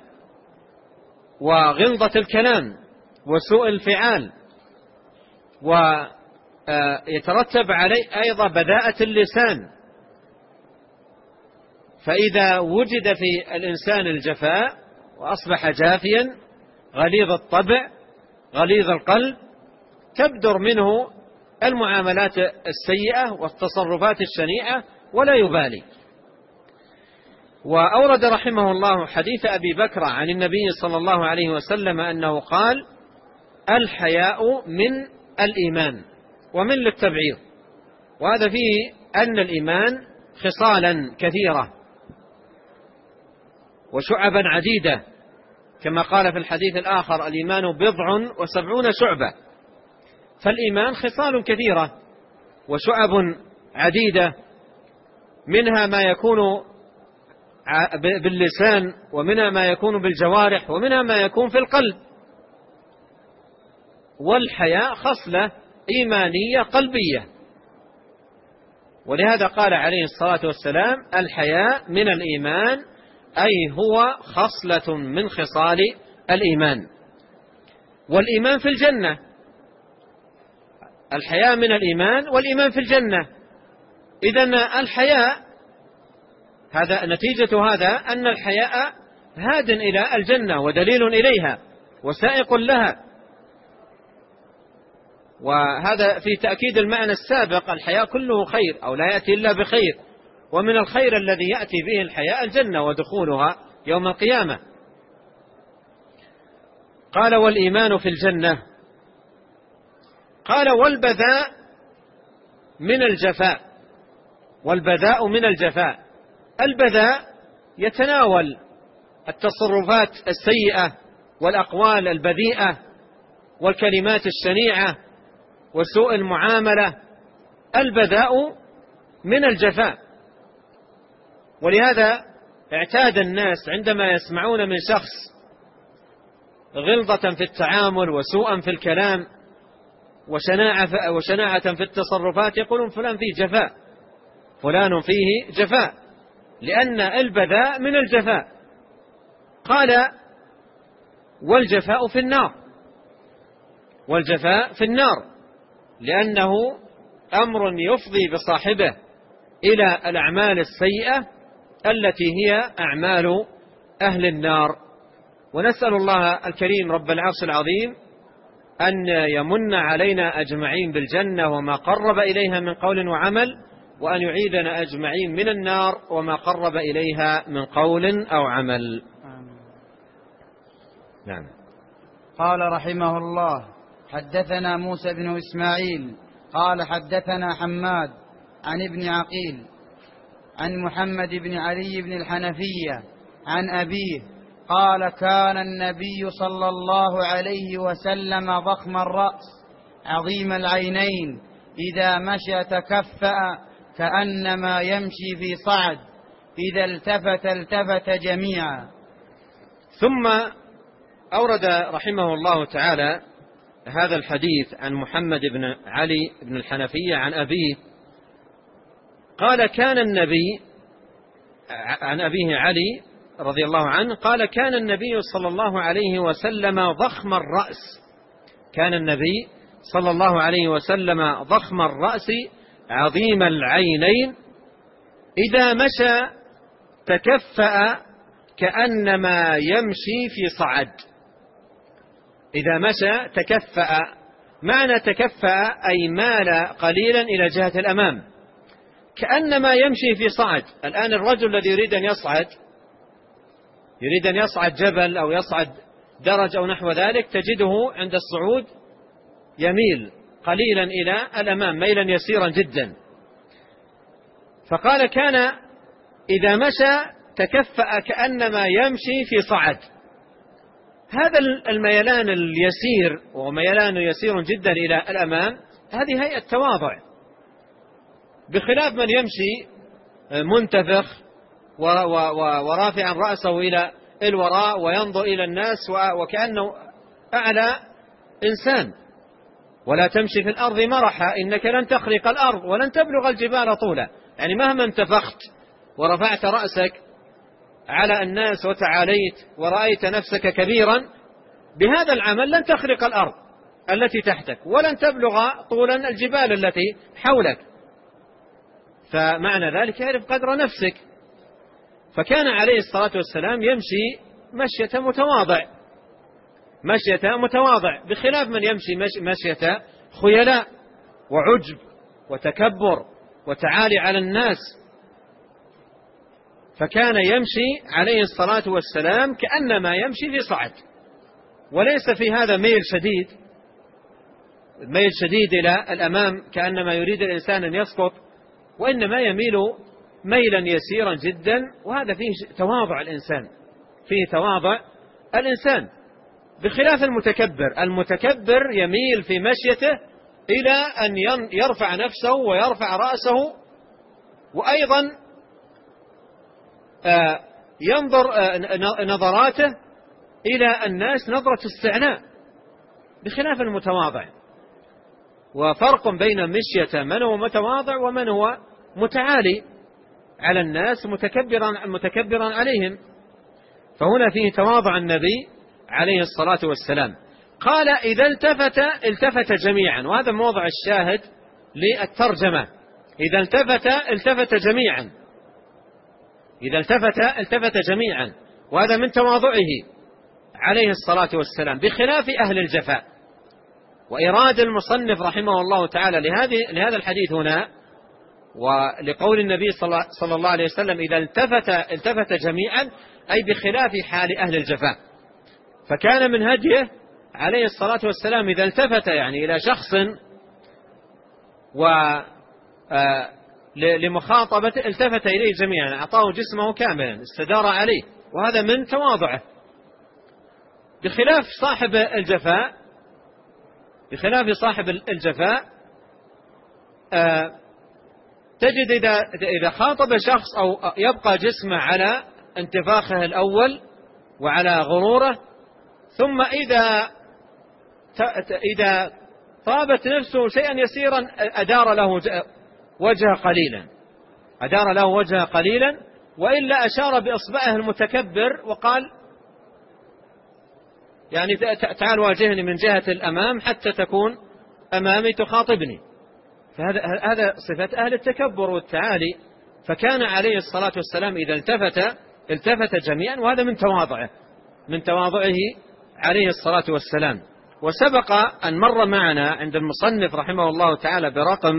وغلظة الكلام وسوء الفعال، ويترتب عليه أيضا بذاءة اللسان. فإذا وجد في الإنسان الجفاء وأصبح جافيا غليظ الطبع غليظ القلب، تبدر منه المعاملات السيئة والتصرفات الشنيعة ولا يبالي. وأورد رحمه الله حديث أبي بكر عن النبي صلى الله عليه وسلم أنه قال: الحياء من الإيمان، ومن للتبعيض. وهذا فيه أن الإيمان خصالا كثيرة وشعبا عديدة، كما قال في الحديث الآخر: الإيمان 70 شعبة. فالإيمان خصال كثيرة وشعب عديدة، منها ما يكون باللسان، ومنها ما يكون بالجوارح، ومنها ما يكون في القلب. والحياء خصلة إيمانية قلبية، ولهذا قال عليه الصلاة والسلام: الحياء من الإيمان، أي هو خصلة من خصال الإيمان. والإيمان في الجنة، الحياء من الإيمان والإيمان في الجنة. إذن الحياء هذا نتيجة هذا أن الحياء هاد إلى الجنة ودليل إليها وسائق لها. وهذا في تأكيد المعنى السابق: الحياء كله خير أو لا يأتي إلا بخير، ومن الخير الذي يأتي به الحياء الجنة ودخولها يوم القيامة. قال: والإيمان في الجنة. قال: والبذاء من الجفاء، والبذاء من الجفاء. البذاء يتناول التصرفات السيئة والأقوال البذيئة والكلمات الشنيعة وسوء المعاملة. البذاء من الجفاء. ولهذا اعتاد الناس عندما يسمعون من شخص غلظة في التعامل وسوءا في الكلام وشناعة في التصرفات يقولون فلان فيه جفاء، فلان فيه جفاء، لأن البذاء من الجفاء. قال: والجفاء في النار، والجفاء في النار، لأنه أمر يفضي بصاحبه إلى الأعمال السيئة التي هي أعمال أهل النار. ونسأل الله الكريم رب العرش العظيم أن يمن علينا أجمعين بالجنة وما قرب إليها من قول وعمل، وأن يعيذنا أجمعين من النار وما قرب إليها من قول أو عمل. نعم. قال رحمه الله: حدثنا موسى بن إسماعيل قال حدثنا حماد عن ابن عقيل عن محمد بن علي بن الحنفية عن أبيه قال: كان النبي صلى الله عليه وسلم ضخم الرأس عظيم العينين، إذا مشى تكفأ كأنما يمشي في صعد، إذا التفت جميعا. ثم أورد رحمه الله تعالى هذا الحديث عن محمد بن علي بن الحنفية عن أبيه قال: كان النبي، عن أبيه علي رضي الله عنه قال: كان النبي صلى الله عليه وسلم ضخم الرأس، كان النبي صلى الله عليه وسلم ضخم الرأس عظيم العينين، إذا مشى تكفأ كأنما يمشي في صعد. إذا مشى تكفأ، معنى تكفأ أي مال قليلا إلى جهة الأمام، كأنما يمشي في صعد. الآن الرجل الذي يريد أن يصعد جبل أو يصعد درج أو نحو ذلك، تجده عند الصعود يميل قليلا إلى الأمام ميلا يسيرا جدا. فقال: كان إذا مشى تكفأ كأنما يمشي في صعد. هذا الميلان اليسير، وميلان يسير جدا إلى الأمام، هذه هيئة تواضع، بخلاف من يمشي منتفخ ورافعا رأسه إلى الوراء وينظر إلى الناس وكأنه أعلى إنسان. ولا تمشي في الأرض مرحا إنك لن تخرق الأرض ولن تبلغ الجبال طولا. يعني مهما انتفخت ورفعت رأسك على الناس وتعاليت ورأيت نفسك كبيرا، بهذا العمل لن تخرق الأرض التي تحتك ولن تبلغ طولا الجبال التي حولك. فمعنى ذلك يعرف قدر نفسك. فكان عليه الصلاة والسلام يمشي مشية متواضع، بخلاف من يمشي مشية خيلاء وعجب وتكبر وتعالي على الناس. فكان يمشي عليه الصلاة والسلام كأنما يمشي في صعد، وليس في هذا ميل شديد إلى الأمام كأنما يريد الإنسان أن يسقط، وإنما يميل ميلا يسيرا جدا. وهذا فيه تواضع الإنسان، بخلاف المتكبر يميل في مشيته إلى أن يرفع نفسه ويرفع رأسه، وأيضا ينظر نظراته إلى الناس نظرة استعناء، بخلاف المتواضع. وفرق بين مشية من هو متواضع ومن هو متعالي على الناس متكبرا عليهم. فهنا فيه تواضع النبي عليه الصلاة والسلام. قال: إذا التفت جميعا، وهذا موضع الشاهد للترجمة. إذا التفت جميعا، وهذا من تواضعه عليه الصلاة والسلام، بخلاف أهل الجفاء. وإراد المصنف رحمه الله تعالى لهذا الحديث هنا، ولقول النبي صلى الله عليه وسلم: إذا التفت جميعا، أي بخلاف حال أهل الجفاء. فكان من هديه عليه الصلاة والسلام إذا التفت يعني إلى شخص لمخاطبة التفت إليه جميعا، أعطاه جسمه كاملا، استدار عليه، وهذا من تواضعه. بخلاف صاحب الجفاء تجد إذا خاطب شخص أو يبقى جسمه على انتفاخه الأول وعلى غروره، ثم إذا طابت نفسه شيئا يسيرا أدار له وجهه قليلا، وإلا أشار بإصبعه المتكبر وقال يعني تعال واجهني من جهة الأمام حتى تكون أمامي تخاطبني. فهذا صفة أهل التكبر والتعالي. فكان عليه الصلاة والسلام إذا التفت جميعا، وهذا من تواضعه عليه الصلاة والسلام. وسبق أن مر معنا عند المصنف رحمه الله تعالى برقم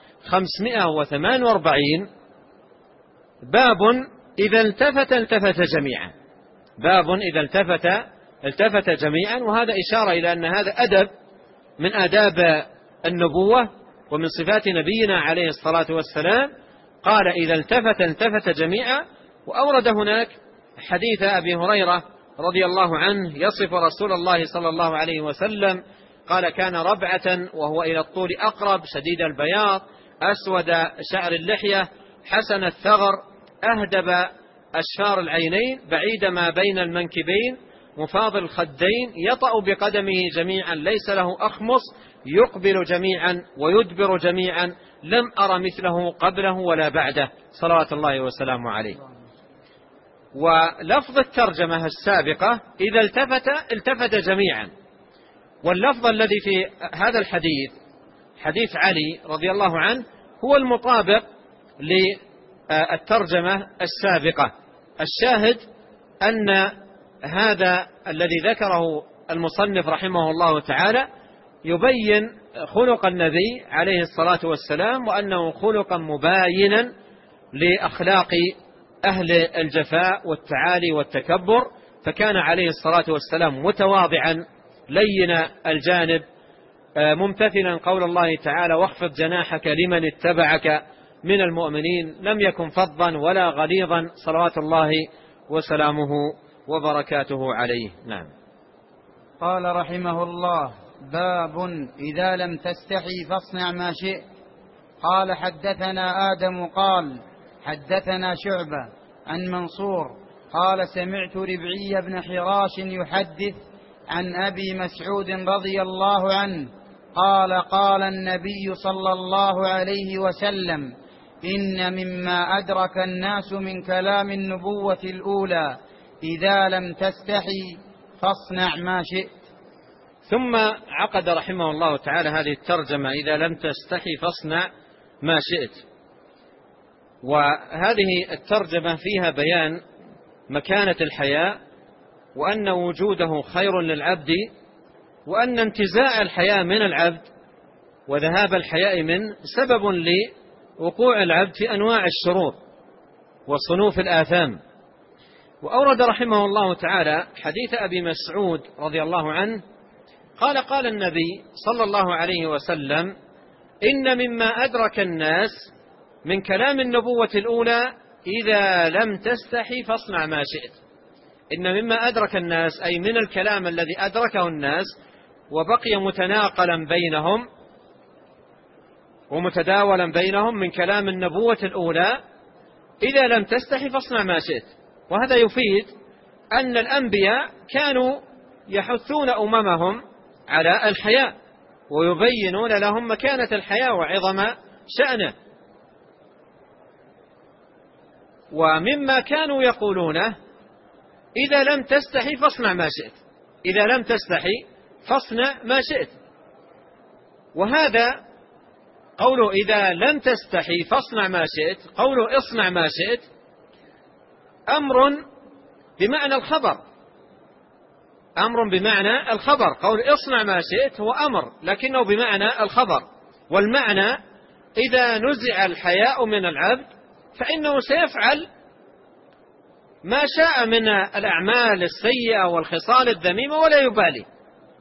548 باب إذا التفت جميعا. وهذا إشارة إلى أن هذا أدب من آداب النبوة ومن صفات نبينا عليه الصلاة والسلام. قال إذا التفت جميعا. وأورد هناك حديث أبي هريرة رضي الله عنه يصف رسول الله صلى الله عليه وسلم، قال كان ربعة وهو إلى الطول أقرب، شديد البياض، أسود شعر اللحية، حسن الثغر، أهدب أشفار العينين، بعيد ما بين المنكبين، مفاضل الخدين، يطأ بقدمه جميعا، ليس له أخمص، يقبل جميعا ويدبر جميعا، لم أر مثله قبله ولا بعده صلوات الله وسلامه عليه. ولفظ الترجمة السابقة إذا التفت جميعا. واللفظ الذي في هذا الحديث حديث علي رضي الله عنه هو المطابق للترجمة السابقة. الشاهد أن هذا الذي ذكره المصنف رحمه الله تعالى يبين خلق النبي عليه الصلاة والسلام، وأنه خلقا مباينا لأخلاق أهل الجفاء والتعالي والتكبر. فكان عليه الصلاة والسلام متواضعا لين الجانب، ممتثلا قول الله تعالى واخفض جناحك لمن اتبعك من المؤمنين، لم يكن فظا ولا غليظا صلوات الله وسلامه وبركاته عليه. نعم. قال رحمه الله باب إذا لم تستحي فاصنع ما شئت. قال حدثنا آدم قال حدثنا شعبة عن منصور قال سمعت ربعي بن حراش يحدث عن أبي مسعود رضي الله عنه قال قال النبي صلى الله عليه وسلم إن مما أدرك الناس من كلام النبوة الأولى إذا لم تستحي فاصنع ما شئت. ثم عقد رحمه الله تعالى هذه الترجمة إذا لم تستحي فاصنع ما شئت. وهذه الترجمة فيها بيان مكانة الحياء، وأن وجوده خير للعبد، وأن انتزاع الحياء من العبد وذهاب الحياء منه سبب لوقوع العبد في أنواع الشرور وصنوف الآثام. وأورد رحمه الله تعالى حديث أبي مسعود رضي الله عنه قال قال النبي صلى الله عليه وسلم إن مما أدرك الناس من كلام النبوة الأولى إذا لم تستحي فاصنع ما شئت. إن مما أدرك الناس أي من الكلام الذي أدركه الناس وبقي متناقلا بينهم ومتداولا بينهم من كلام النبوة الأولى إذا لم تستحي فاصنع ما شئت. وهذا يفيد أن الأنبياء كانوا يحثون أممهم على الحياء ويبينون لهم مكانة الحياء وعظم شأنه. ومما كانوا يقولونه إذا لم تستحي فاصنع ما شئت، إذا لم تستحي فاصنع ما شئت. وهذا قوله إذا لم تستحي فاصنع ما شئت، قوله اصنع ما شئت أمر بمعنى الخبر، أمر بمعنى الخبر. قول اصنع ما شئت هو أمر لكنه بمعنى الخبر. والمعنى إذا نزع الحياء من العبد فإنه سيفعل ما شاء من الأعمال السيئة والخصال الذميمة ولا يبالي،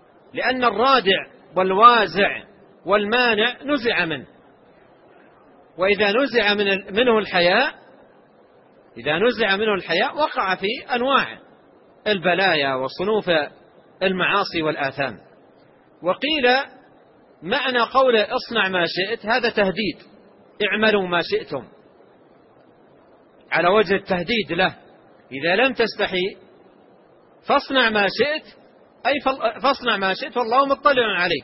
لأن الرادع والوازع والمانع نزع منه. وإذا نزع منه الحياء، إذا نزع منه الحياء وقع في أنواع البلايا وصنوف المعاصي والآثام. وقيل معنى قوله اصنع ما شئت هذا تهديد، اعملوا ما شئتم، على وجه التهديد له. إذا لم تستحي فاصنع ما شئت، أي فاصنع ما شئت والله مطلع عليك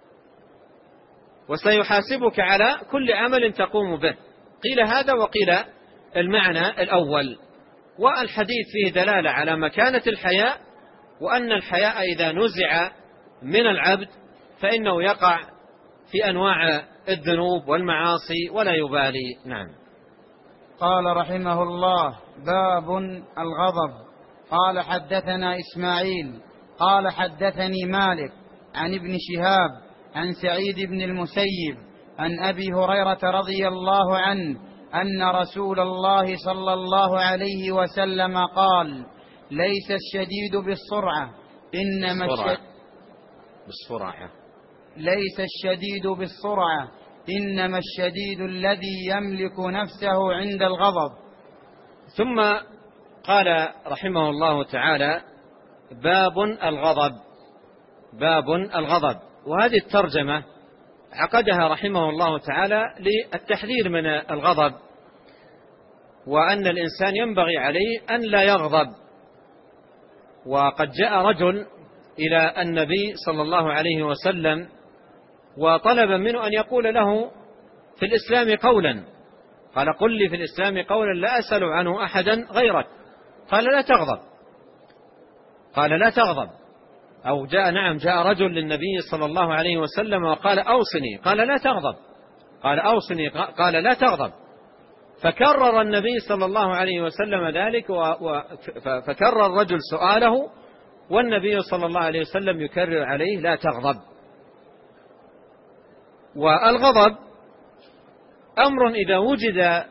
وسيحاسبك على كل عمل تقوم به. قيل هذا وقيل المعنى الأول. والحديث فيه دلالة على مكانة الحياء، وأن الحياء إذا نزع من العبد فإنه يقع في أنواع الذنوب والمعاصي ولا يبالي. نعم. قال رحمه الله: باب الغضب. قال حدثنا إسماعيل قال حدثني مالك عن ابن شهاب عن سعيد بن المسيب عن أبي هريرة رضي الله عنه أن رسول الله صلى الله عليه وسلم قال: ليس الشديد بالسرعة إنما الشديد الذي يملك نفسه عند الغضب. ثم قال رحمه الله تعالى: باب الغضب. باب الغضب. وهذه الترجمة عقدها رحمه الله تعالى للتحذير من الغضب، وأن الإنسان ينبغي عليه أن لا يغضب. وقد جاء رجل إلى النبي صلى الله عليه وسلم وطلب منه أن يقول له في الإسلام قولا، قال: قل لي في الإسلام قولا لا أسأل عنه أحدا غيرك. قال: لا تغضب. قال: لا تغضب. أو جاء رجل للنبي صلى الله عليه وسلم وقال: أوصني. قال: لا تغضب. قال: أوصني. قال: لا تغضب. فكرر النبي صلى الله عليه وسلم ذلك، فكرر الرجل سؤاله، والنبي صلى الله عليه وسلم يكرر عليه: لا تغضب. والغضب أمر إذا وجد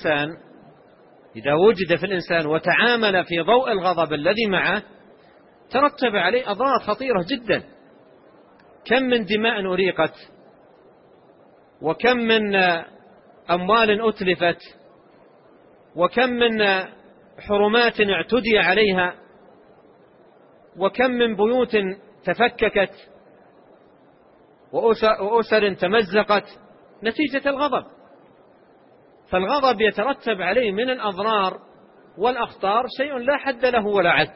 في الإنسان وتعامل في ضوء الغضب الذي معه ترتب عليه أضرار خطيرة جدا. كم من دماء أريقت، وكم من أموال أتلفت، وكم من حرمات اعتدي عليها، وكم من بيوت تفككت، وأسر تمزقت نتيجة الغضب. فالغضب يترتب عليه من الأضرار والأخطار شيء لا حد له ولا عد.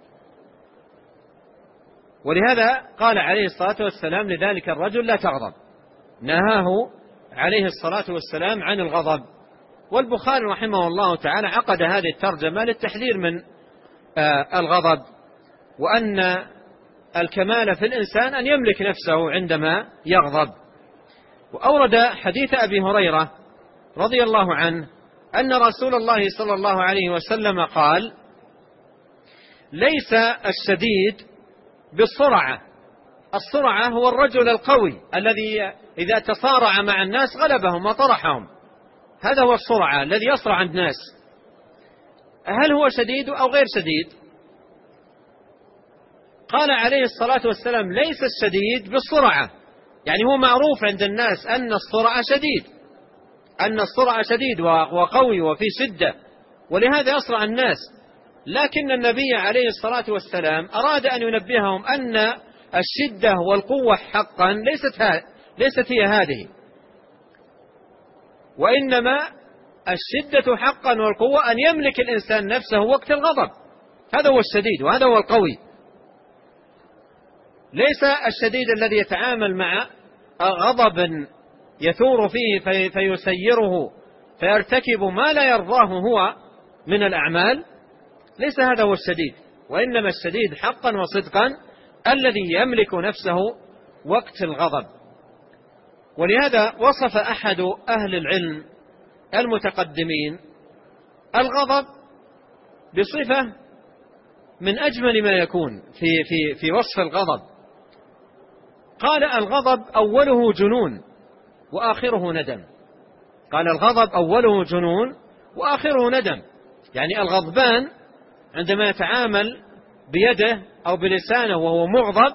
ولهذا قال عليه الصلاة والسلام لذلك الرجل: لا تغضب. نهاه عليه الصلاة والسلام عن الغضب. والبخاري رحمه الله تعالى عقد هذه الترجمة للتحذير من الغضب، وأن الكمال في الإنسان أن يملك نفسه عندما يغضب. وأورد حديث أبي هريرة رضي الله عنه أن رسول الله صلى الله عليه وسلم قال: ليس الشديد بالسرعة. السرعة هو الرجل القوي الذي إذا تصارع مع الناس غلبهم وطرحهم، هذا هو السرعة الذي يصرع الناس. هل هو شديد أو غير شديد؟ قال عليه الصلاة والسلام: ليس الشديد بالسرعة، يعني هو معروف عند الناس أن السرعة شديد وقوي وفي شدة، ولهذا يصرع الناس. لكن النبي عليه الصلاة والسلام أراد أن ينبههم أن الشدة والقوة حقا ليست هي هذه، وإنما الشدة حقا والقوة أن يملك الإنسان نفسه وقت الغضب، هذا هو الشديد وهذا هو القوي. ليس الشديد الذي يتعامل مع غضب يثور فيه فيسيره فيرتكب ما لا يرضاه هو من الأعمال، ليس هذا هو الشديد، وإنما الشديد حقا وصدقا الذي يملك نفسه وقت الغضب. ولهذا وصف أحد أهل العلم المتقدمين الغضب بصفة من أجمل ما يكون في وصف الغضب. قال: الغضب أوله جنون وآخره ندم. قال: الغضب أوله جنون وآخره ندم، يعني الغضبان عندما يتعامل بيده أو بلسانه وهو مغضب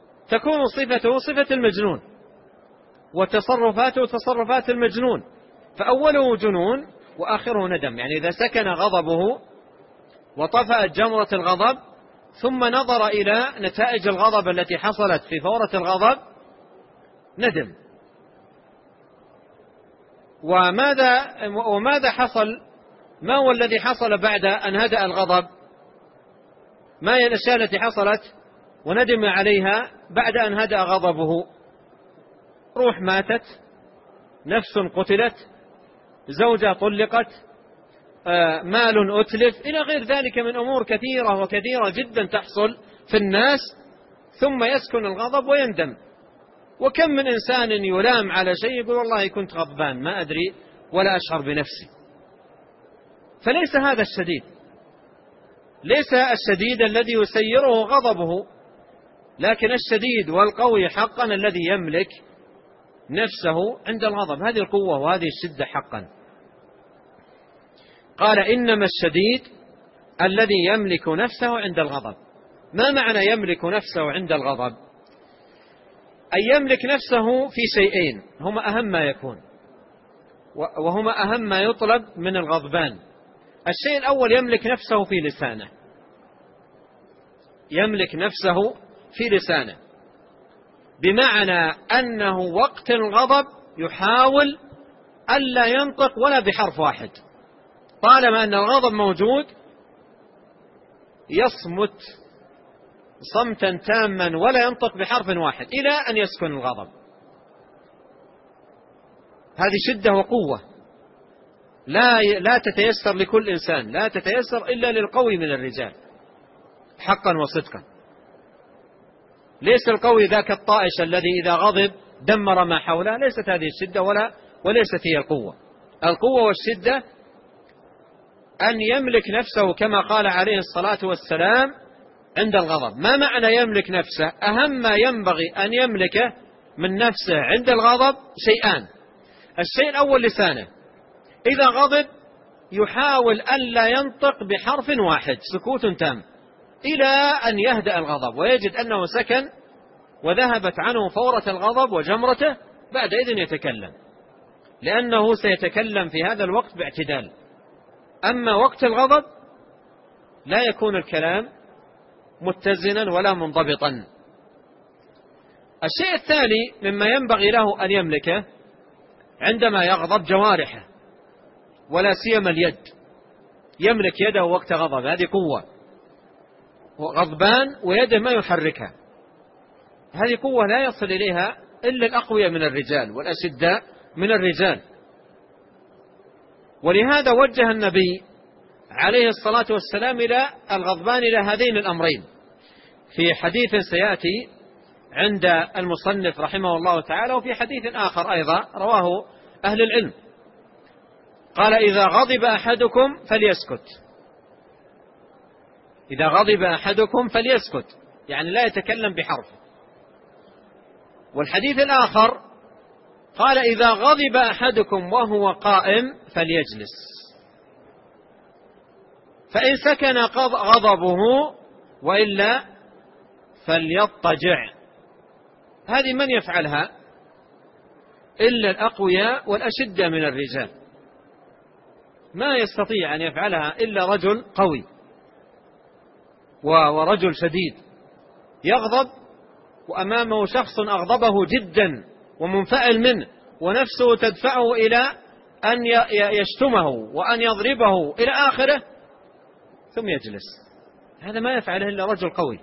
تكون صفته صفة المجنون، وتصرفاته تصرفات المجنون، فأوله جنون وآخره ندم. يعني إذا سكن غضبه وطفأت جمرة الغضب ثم نظر إلى نتائج الغضب التي حصلت في فورة الغضب ندم. وماذا حصل؟ ما هو الذي حصل بعد أن هدأ الغضب؟ ما هي الأشياء التي حصلت وندم عليها بعد أن هدأ غضبه؟ روح ماتت، نفس قتلت، زوجة طلقت، مال أتلف، إلى غير ذلك من أمور كثيرة وكثيرة جدا تحصل في الناس، ثم يسكن الغضب ويندم. وكم من إنسان يلام على شيء يقول والله كنت غضبان ما أدري ولا أشعر بنفسي. فليس هذا الشديد، ليس الشديد الذي يسيره غضبه، لكن الشديد والقوي حقا الذي يملك نفسه عند الغضب. هذه القوة وهذه الشدة حقا. قال إنما الشديد الذي يملك نفسه عند الغضب. ما معنى يملك نفسه عند الغضب؟ أن يملك نفسه في شيئين هما أهم ما يكون، وهما أهم ما يطلب من الغضبان. الشيء الأول يملك نفسه في لسانه، يملك نفسه في لسانه، بمعنى أنه وقت الغضب يحاول ألا ينطق ولا بحرف واحد، طالما أن الغضب موجود يصمت صمتا تاما ولا ينطق بحرف واحد إلى أن يسكن الغضب. هذه شدة وقوة لا تتيسر لكل إنسان، لا تتيسر إلا للقوي من الرجال حقا وصدقا. ليس القوي ذاك الطائش الذي إذا غضب دمر ما حوله، ليست هذه الشدة وليست هي القوة. القوة والشدة أن يملك نفسه كما قال عليه الصلاة والسلام عند الغضب. ما معنى يملك نفسه؟ أهم ما ينبغي أن يملكه من نفسه عند الغضب شيئان. الشيء الأول لسانه، إذا غضب يحاول ألا ينطق بحرف واحد، سكوت تام إلى أن يهدأ الغضب ويجد أنه سكن وذهبت عنه فورة الغضب وجمرته، بعد إذن يتكلم، لأنه سيتكلم في هذا الوقت باعتدال. أما وقت الغضب لا يكون الكلام متزنا ولا منضبطا. الشيء الثاني مما ينبغي له أن يملكه عندما يغضب جوارحه، ولا سيما اليد. يملك يده وقت غضب، هذه قوة. غضبان ويده ما يحركها، هذه قوة لا يصل إليها إلا الأقوياء من الرجال والأشداء من الرجال. ولهذا وجه النبي عليه الصلاة والسلام إلى الغضبان إلى هذين الأمرين في حديث سيأتي عند المصنف رحمه الله تعالى، وفي حديث آخر أيضا رواه أهل العلم. قال إذا غضب أحدكم فليسكت، إذا غضب أحدكم فليسكت، يعني لا يتكلم بحرف. والحديث الآخر قال إذا غضب أحدكم وهو قائم فليجلس، فإن سكن غضبه وإلا فليضطجع. هذه من يفعلها إلا الأقوياء والأشدة من الرجال، ما يستطيع أن يفعلها إلا رجل قوي ورجل شديد يغضب وأمامه شخص أغضبه جدا ومنفعل منه ونفسه تدفعه إلى أن يشتمه وأن يضربه إلى آخره، ثم يجلس. هذا ما يفعله إلا رجل قوي.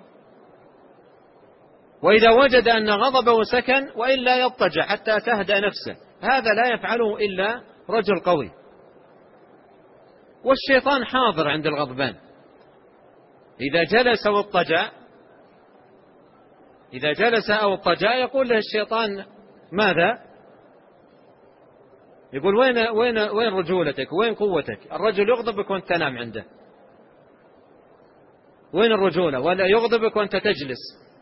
وإذا وجد أن غضبه سكن وإلا يضطجع حتى تهدأ نفسه، هذا لا يفعله إلا رجل قوي. والشيطان حاضر عند الغضبان، إذا جلس واضطجع، إذا جلس أو اضطجع يقول له الشيطان ماذا؟ يقول وين رجولتك، وين قوتك؟ الرجل يغضبك وأنت تنام عنده، وين الرجولة؟ ولا يغضبك وأنت تجلس،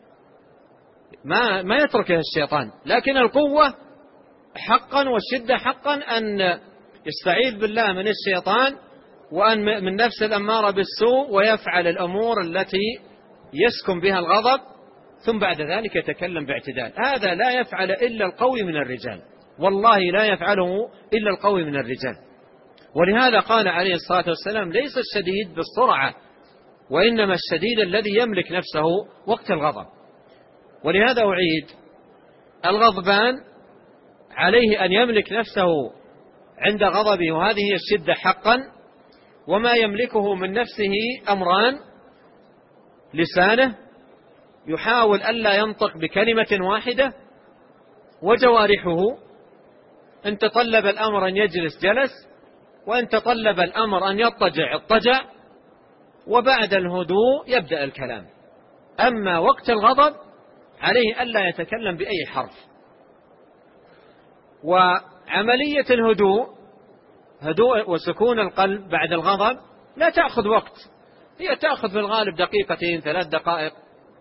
ما يتركه الشيطان. لكن القوة حقا والشدة حقا أن يستعيذ بالله من الشيطان وأن من نفس الأمارة بالسوء، ويفعل الأمور التي يسكن بها الغضب، ثم بعد ذلك يتكلم باعتدال. هذا لا يفعل إلا القوي من الرجال. والله لا يفعله إلا القوي من الرجال. ولهذا قال عليه الصلاة والسلام: ليس الشديد بالسرعة، وإنما الشديد الذي يملك نفسه وقت الغضب. ولهذا أعيد: الغضبان عليه أن يملك نفسه عند غضبه، وهذه هي الشدة حقا. وما يملكه من نفسه أمران: لسانه يحاول ألا ينطق بكلمة واحدة، وجوارحه إن تطلب الأمر أن يجلس جلس، وإن تطلب الأمر أن يضطجع اضطجع، وبعد الهدوء يبدأ الكلام. أما وقت الغضب عليه ألا يتكلم بأي حرف. وعملية الهدوء، هدوء وسكون القلب بعد الغضب، لا تأخذ وقت، هي تأخذ في الغالب دقيقتين 3 دقائق.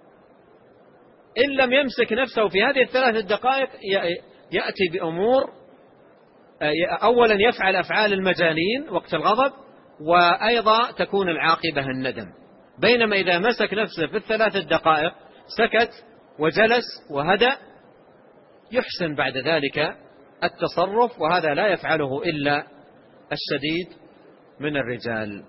إن لم يمسك نفسه في هذه ال3 دقائق يأتي بأمور، أولا يفعل أفعال المجانين وقت الغضب، وأيضا تكون العاقبة الندم. بينما إذا مسك نفسه في ال3 دقائق سكت وجلس وهدأ، يحسن بعد ذلك التصرف، وهذا لا يفعله إلا الشديد من الرجال.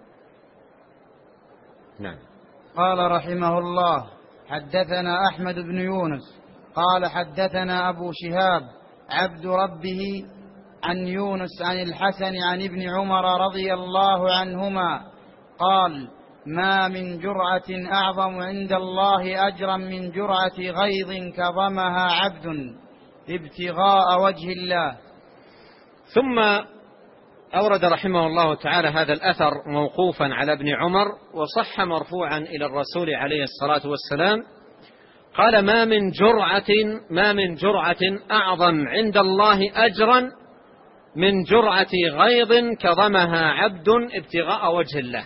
نعم. قال رحمه الله: حدثنا أحمد بن يونس قال حدثنا أبو شهاب عبد ربه عن يونس عن الحسن عن ابن عمر رضي الله عنهما قال: ما من جرعة أعظم عند الله أجرا من جرعة غيظ كظمها عبد ابتغاء وجه الله. ثم أورد رحمه الله تعالى هذا الأثر موقوفا على ابن عمر، وصح مرفوعا إلى الرسول عليه الصلاة والسلام. قال: ما من جرعة أعظم عند الله أجرا من جرعة غيظ كظمها عبد ابتغاء وجه الله.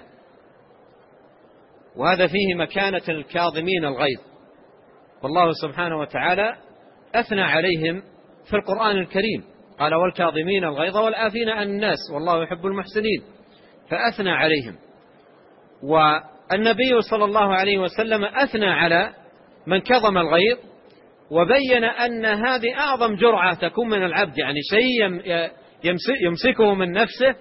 وهذا فيه مكانة الكاظمين الغيظ، والله سبحانه وتعالى أثنى عليهم في القرآن الكريم، قال: والكاظمين الغيظ والعافين عن الناس والله يحب المحسنين، فأثنى عليهم. والنبي صلى الله عليه وسلم أثنى على من كظم الغيظ، وبين أن هذه أعظم جرعة تكون من العبد، يعني شيء يمسكه من نفسه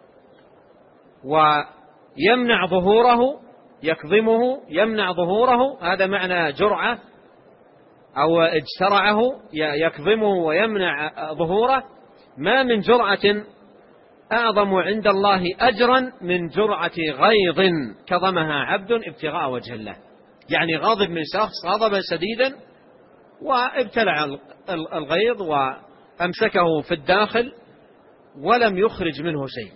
ويمنع ظهوره، يكظمه يمنع ظهوره، هذا معنى جرعة، أو اجترعه يكظمه ويمنع ظهوره. ما من جرعة أعظم عند الله أجرا من جرعة غيظ كظمها عبد ابتغاء وجه الله. يعني غاضب من شخص غضبا شديدا وابتلع الغيظ وأمسكه في الداخل ولم يخرج منه شيء.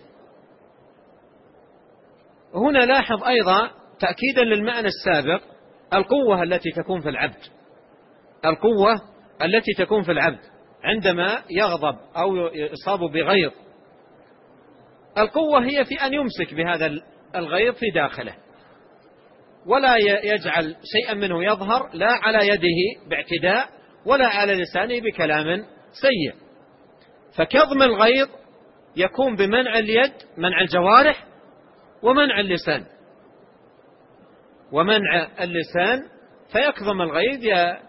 هنا لاحظ أيضا تأكيدا للمعنى السابق القوة التي تكون في العبد، القوة التي تكون في العبد عندما يغضب أو يصاب بغيظ. القوة هي في أن يمسك بهذا الغيظ في داخله، ولا يجعل شيئا منه يظهر، لا على يده باعتداء ولا على لسانه بكلام سيء. فكظم الغيظ يكون بمنع اليد، منع الجوارح، ومنع اللسان. ومنع اللسان فيكظم الغيظ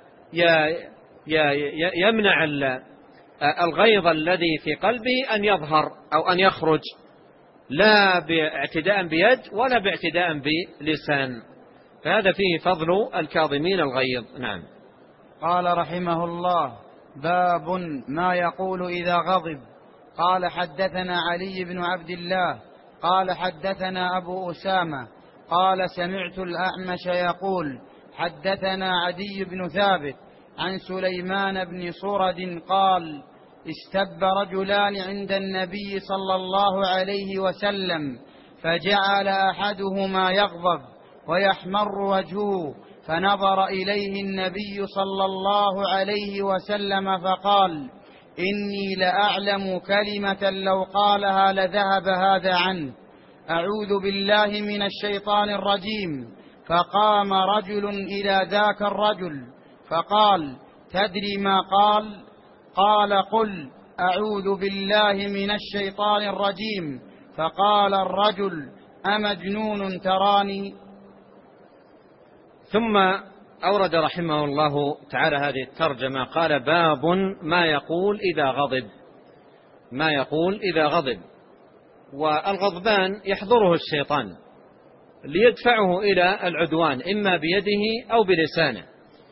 يمنع الغيظ الذي في قلبه أن يظهر أو أن يخرج، لا باعتداء بيد ولا باعتداء بلسان. فهذا فيه فضل الكاظمين الغيظ. نعم. قال رحمه الله: باب ما يقول إذا غضب. قال حدثنا علي بن عبد الله قال حدثنا أبو أسامة قال سمعت الأعمش يقول حدثنا عدي بن ثابت عن سليمان بن صرد قال: استب رجلان عند النبي صلى الله عليه وسلم، فجعل أحدهما يغضب ويحمر وجهه، فنظر إليه النبي صلى الله عليه وسلم فقال: إني لأعلم كلمة لو قالها لذهب هذا عنه، أعوذ بالله من الشيطان الرجيم. فقام رجل إلى ذاك الرجل فقال: تدري ما قال؟ قال: قل أعوذ بالله من الشيطان الرجيم. فقال الرجل: أمجنون تراني؟ ثم أورد رحمه الله تعالى هذه الترجمة، قال: باب ما يقول إذا غضب. ما يقول إذا غضب. والغضبان يحضره الشيطان ليدفعه إلى العدوان إما بيده أو بلسانه،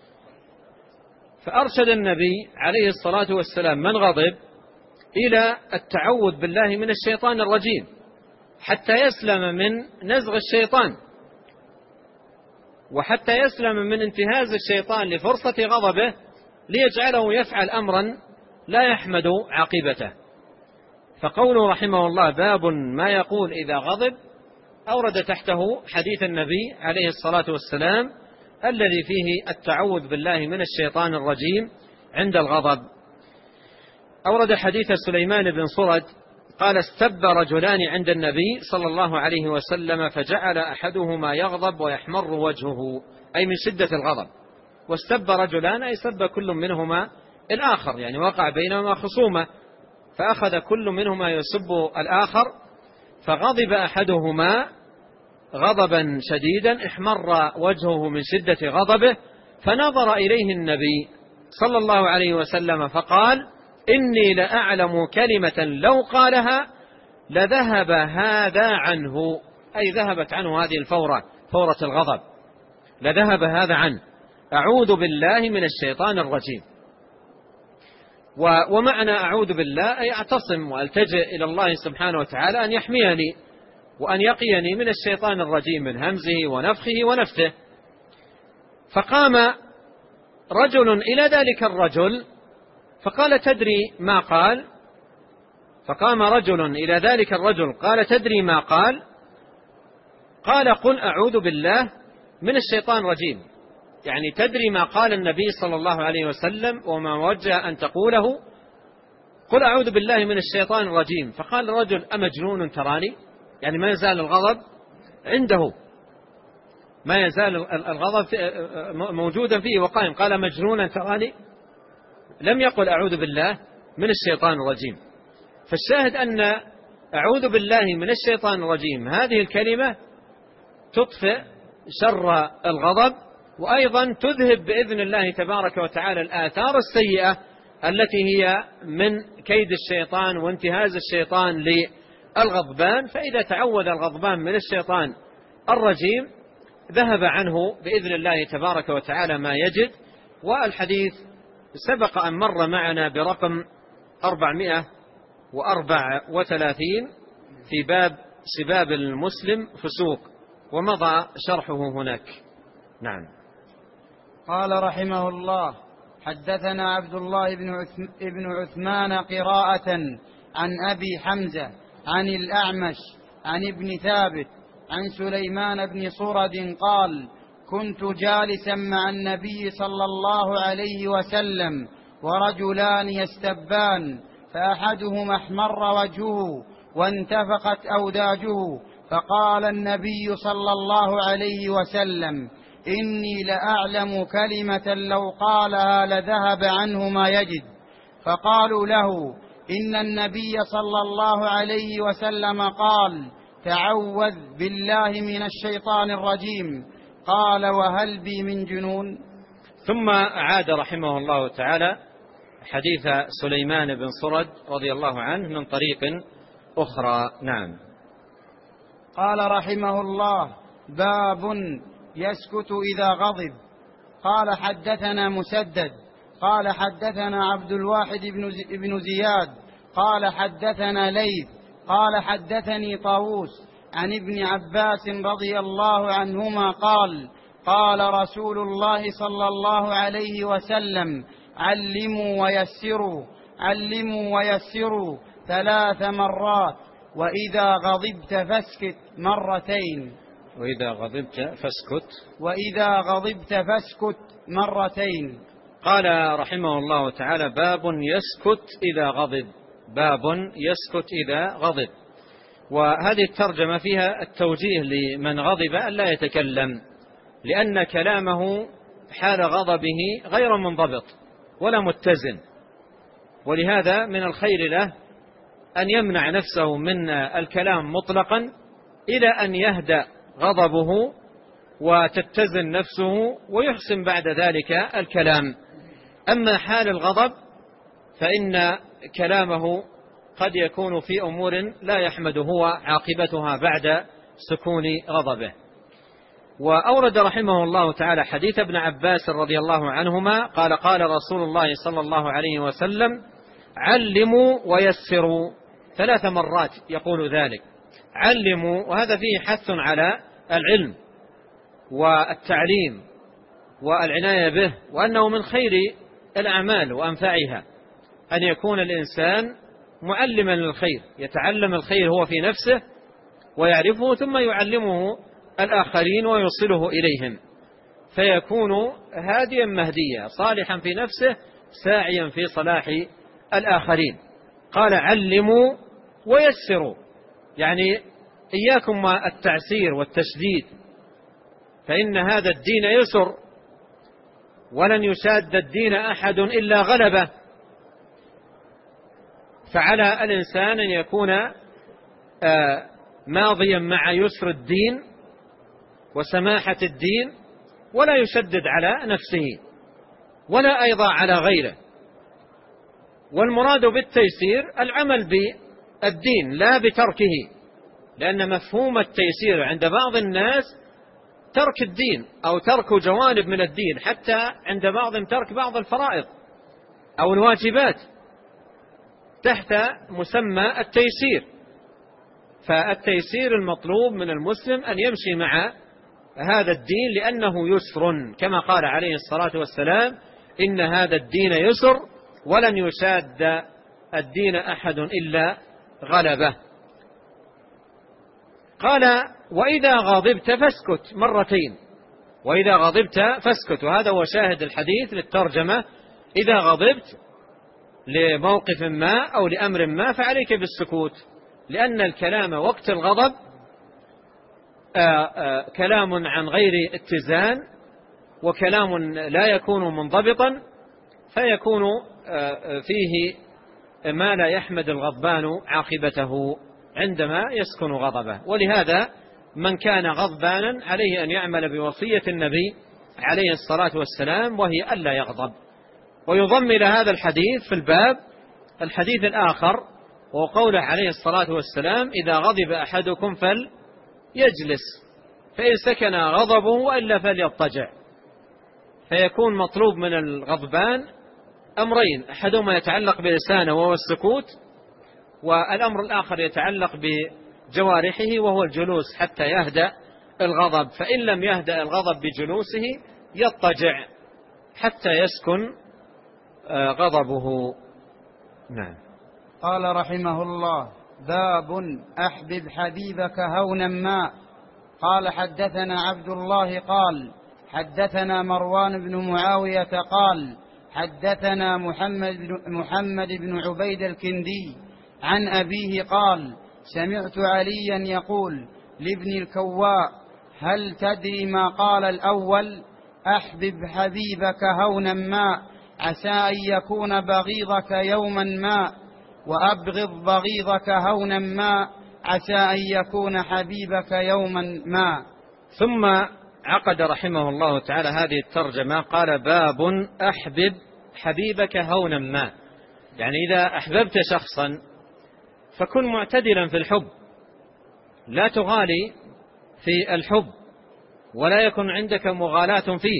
فأرشد النبي عليه الصلاة والسلام من غضب إلى التعوذ بالله من الشيطان الرجيم حتى يسلم من نزغ الشيطان، وحتى يسلم من انتهاز الشيطان لفرصة غضبه ليجعله يفعل أمرا لا يحمد عاقبته. فقوله رحمه الله باب ما يقول إذا غضب أورد تحته حديث النبي عليه الصلاة والسلام الذي فيه التعوذ بالله من الشيطان الرجيم عند الغضب. أورد حديث سليمان بن صرد قال: استب رجلان عند النبي صلى الله عليه وسلم فجعل أحدهما يغضب ويحمر وجهه، أي من شدة الغضب. واستب رجلان أي سب كل منهما الآخر، يعني وقع بينهما خصومة، فأخذ كل منهما يسب الآخر، فغضب أحدهما غضبا شديدا احمر وجهه من شدة غضبه، فنظر إليه النبي صلى الله عليه وسلم فقال: إني لأعلم كلمة لو قالها لذهب هذا عنه، أي ذهبت عنه هذه الفورة، فورة الغضب، لذهب هذا عنه. أعوذ بالله من الشيطان الرجيم. ومعنى أعوذ بالله أي أعتصم وألتجئ إلى الله سبحانه وتعالى أن يحميني وأن يقيني من الشيطان الرجيم من همزه ونفخه ونفثه. فقام رجل إلى ذلك الرجل فقال: تدري ما قال؟ فقام رجل إلى ذلك الرجل قال: تدري ما قال؟ قال: قل أعوذ بالله من الشيطان الرجيم. يعني تدري ما قال النبي صلى الله عليه وسلم وما وجه أن تقوله؟ قل أعوذ بالله من الشيطان الرجيم. فقال الرجل: أمجنون تراني؟ يعني ما يزال الغضب عنده، ما يزال الغضب موجودا فيه وقائم. قال: مجنون تراني؟ لم يقل أعوذ بالله من الشيطان الرجيم. فالشاهد أن أعوذ بالله من الشيطان الرجيم هذه الكلمة تطفئ شر الغضب، وأيضا تذهب بإذن الله تبارك وتعالى الآثار السيئة التي هي من كيد الشيطان وانتهاز الشيطان للغضبان. فإذا تعوذ الغضبان من الشيطان الرجيم ذهب عنه بإذن الله تبارك وتعالى ما يجد. والحديث سبق أن مر معنا برقم 434 في باب سباب المسلم فسوق، ومضى شرحه هناك. نعم. قال رحمه الله: حدثنا عبد الله بن عثمان قراءة عن أبي حمزة عن الأعمش عن ابن ثابت عن سليمان بن صرد قال: كنت جالسا مع النبي صلى الله عليه وسلم ورجلان يستبان، فأحدهما احمر وجهه وانتفقت أوداجه، فقال النبي صلى الله عليه وسلم: إني لأعلم كلمة لو قالها لذهب عنه ما يجد. فقالوا له: إن النبي صلى الله عليه وسلم قال: تعوذ بالله من الشيطان الرجيم. قال: وهل بي من جنون؟ ثم أعاد رحمه الله تعالى حديث سليمان بن صرد رضي الله عنه من طريق أخرى. نعم. قال رحمه الله: باب يسكت إذا غضب. قال: حدثنا مسدد قال: حدثنا عبد الواحد بن زياد قال: حدثنا ليث قال: حدثني طاووس عن ابن عباس رضي الله عنهما قال: قال رسول الله صلى الله عليه وسلم: علموا ويسروا 3 مرات، وإذا غضبت فاسكت مرتين. وإذا غضبت فاسكت مرتين. قال رحمه الله تعالى: باب يسكت إذا غضب. باب يسكت إذا غضب. وهذه الترجمة فيها التوجيه لمن غضب أن لا يتكلم، لأن كلامه حال غضبه غير منضبط ولا متزن، ولهذا من الخير له أن يمنع نفسه من الكلام مطلقا إلى أن يهدأ غضبه وتتزن نفسه ويحسن بعد ذلك الكلام. أما حال الغضب فإن كلامه قد يكون في أمور لا يحمد هو عاقبتها بعد سكون غضبه. وأورد رحمه الله تعالى حديث ابن عباس رضي الله عنهما قال قال رسول الله صلى الله عليه وسلم: علموا ويسروا، 3 مرات يقول ذلك. علموا، وهذا فيه حث على العلم والتعليم والعناية به، وأنه من خير الأعمال وأنفعها أن يكون الإنسان معلما للخير، يتعلم الخير هو في نفسه ويعرفه ثم يعلمه الآخرين ويوصله إليهم، فيكون هاديا مهديا صالحا في نفسه ساعيا في صلاح الآخرين. قال: علموا ويسروا، يعني إياكم التعسير والتشديد، فإن هذا الدين يسر، ولن يشاد الدين أحد إلا غلبه. فعلى الإنسان أن يكون ماضيا مع يسر الدين وسماحة الدين، ولا يشدد على نفسه ولا أيضا على غيره. والمراد بالتيسير العمل بالدين لا بتركه، لأن مفهوم التيسير عند بعض الناس ترك الدين أو ترك جوانب من الدين، حتى عند بعضهم ترك بعض الفرائض أو الواجبات تحت مسمى التيسير. فالتيسير المطلوب من المسلم أن يمشي مع هذا الدين لأنه يسر، كما قال عليه الصلاة والسلام: إن هذا الدين يسر ولن يشاد الدين أحد إلا غلبه. قال: وإذا غضبت فاسكت، مرتين، وإذا غضبت فاسكت، وهذا هو شاهد الحديث للترجمة. إذا غضبت لموقف ما أو لأمر ما فعليك بالسكوت، لأن الكلام وقت الغضب كلام عن غير اتزان، وكلام لا يكون منضبطا، فيكون فيه ما لا يحمد الغضبان عاقبته عندما يسكن غضبه. ولهذا من كان غضبانا عليه أن يعمل بوصية النبي عليه الصلاة والسلام، وهي ألا يغضب. ويضم إلى هذا الحديث في الباب الحديث الآخر، وقوله عليه الصلاة والسلام: إذا غضب أحدكم فليجلس فإن سكن غضبه وإلا فليضطجع. فيكون مطلوب من الغضبان أمرين: أحدهما يتعلق بلسانه وهو السكوت، والأمر الآخر يتعلق بجوارحه وهو الجلوس حتى يهدأ الغضب، فإن لم يهدأ الغضب بجلوسه يضطجع حتى يسكن غضبه. نعم. قال رحمه الله: باب أحبب حبيبك هونا ما. قال: حدثنا عبد الله قال: حدثنا مروان بن معاوية قال: حدثنا محمد بن عبيد الكندي عن أبيه قال: سمعت عليا يقول لابن الكواء: هل تدري ما قال الأول؟ أحبب حبيبك هونا ما عسى أن يكون بغيضك يوما ما، وأبغض بغيضك هونا ما عسى أن يكون حبيبك يوما ما. ثم عقد رحمه الله تعالى هذه الترجمة، قال: باب أحبب حبيبك هونا ما، يعني إذا أحببت شخصا فكن معتدلا في الحب، لا تغالي في الحب ولا يكن عندك مغالاة فيه،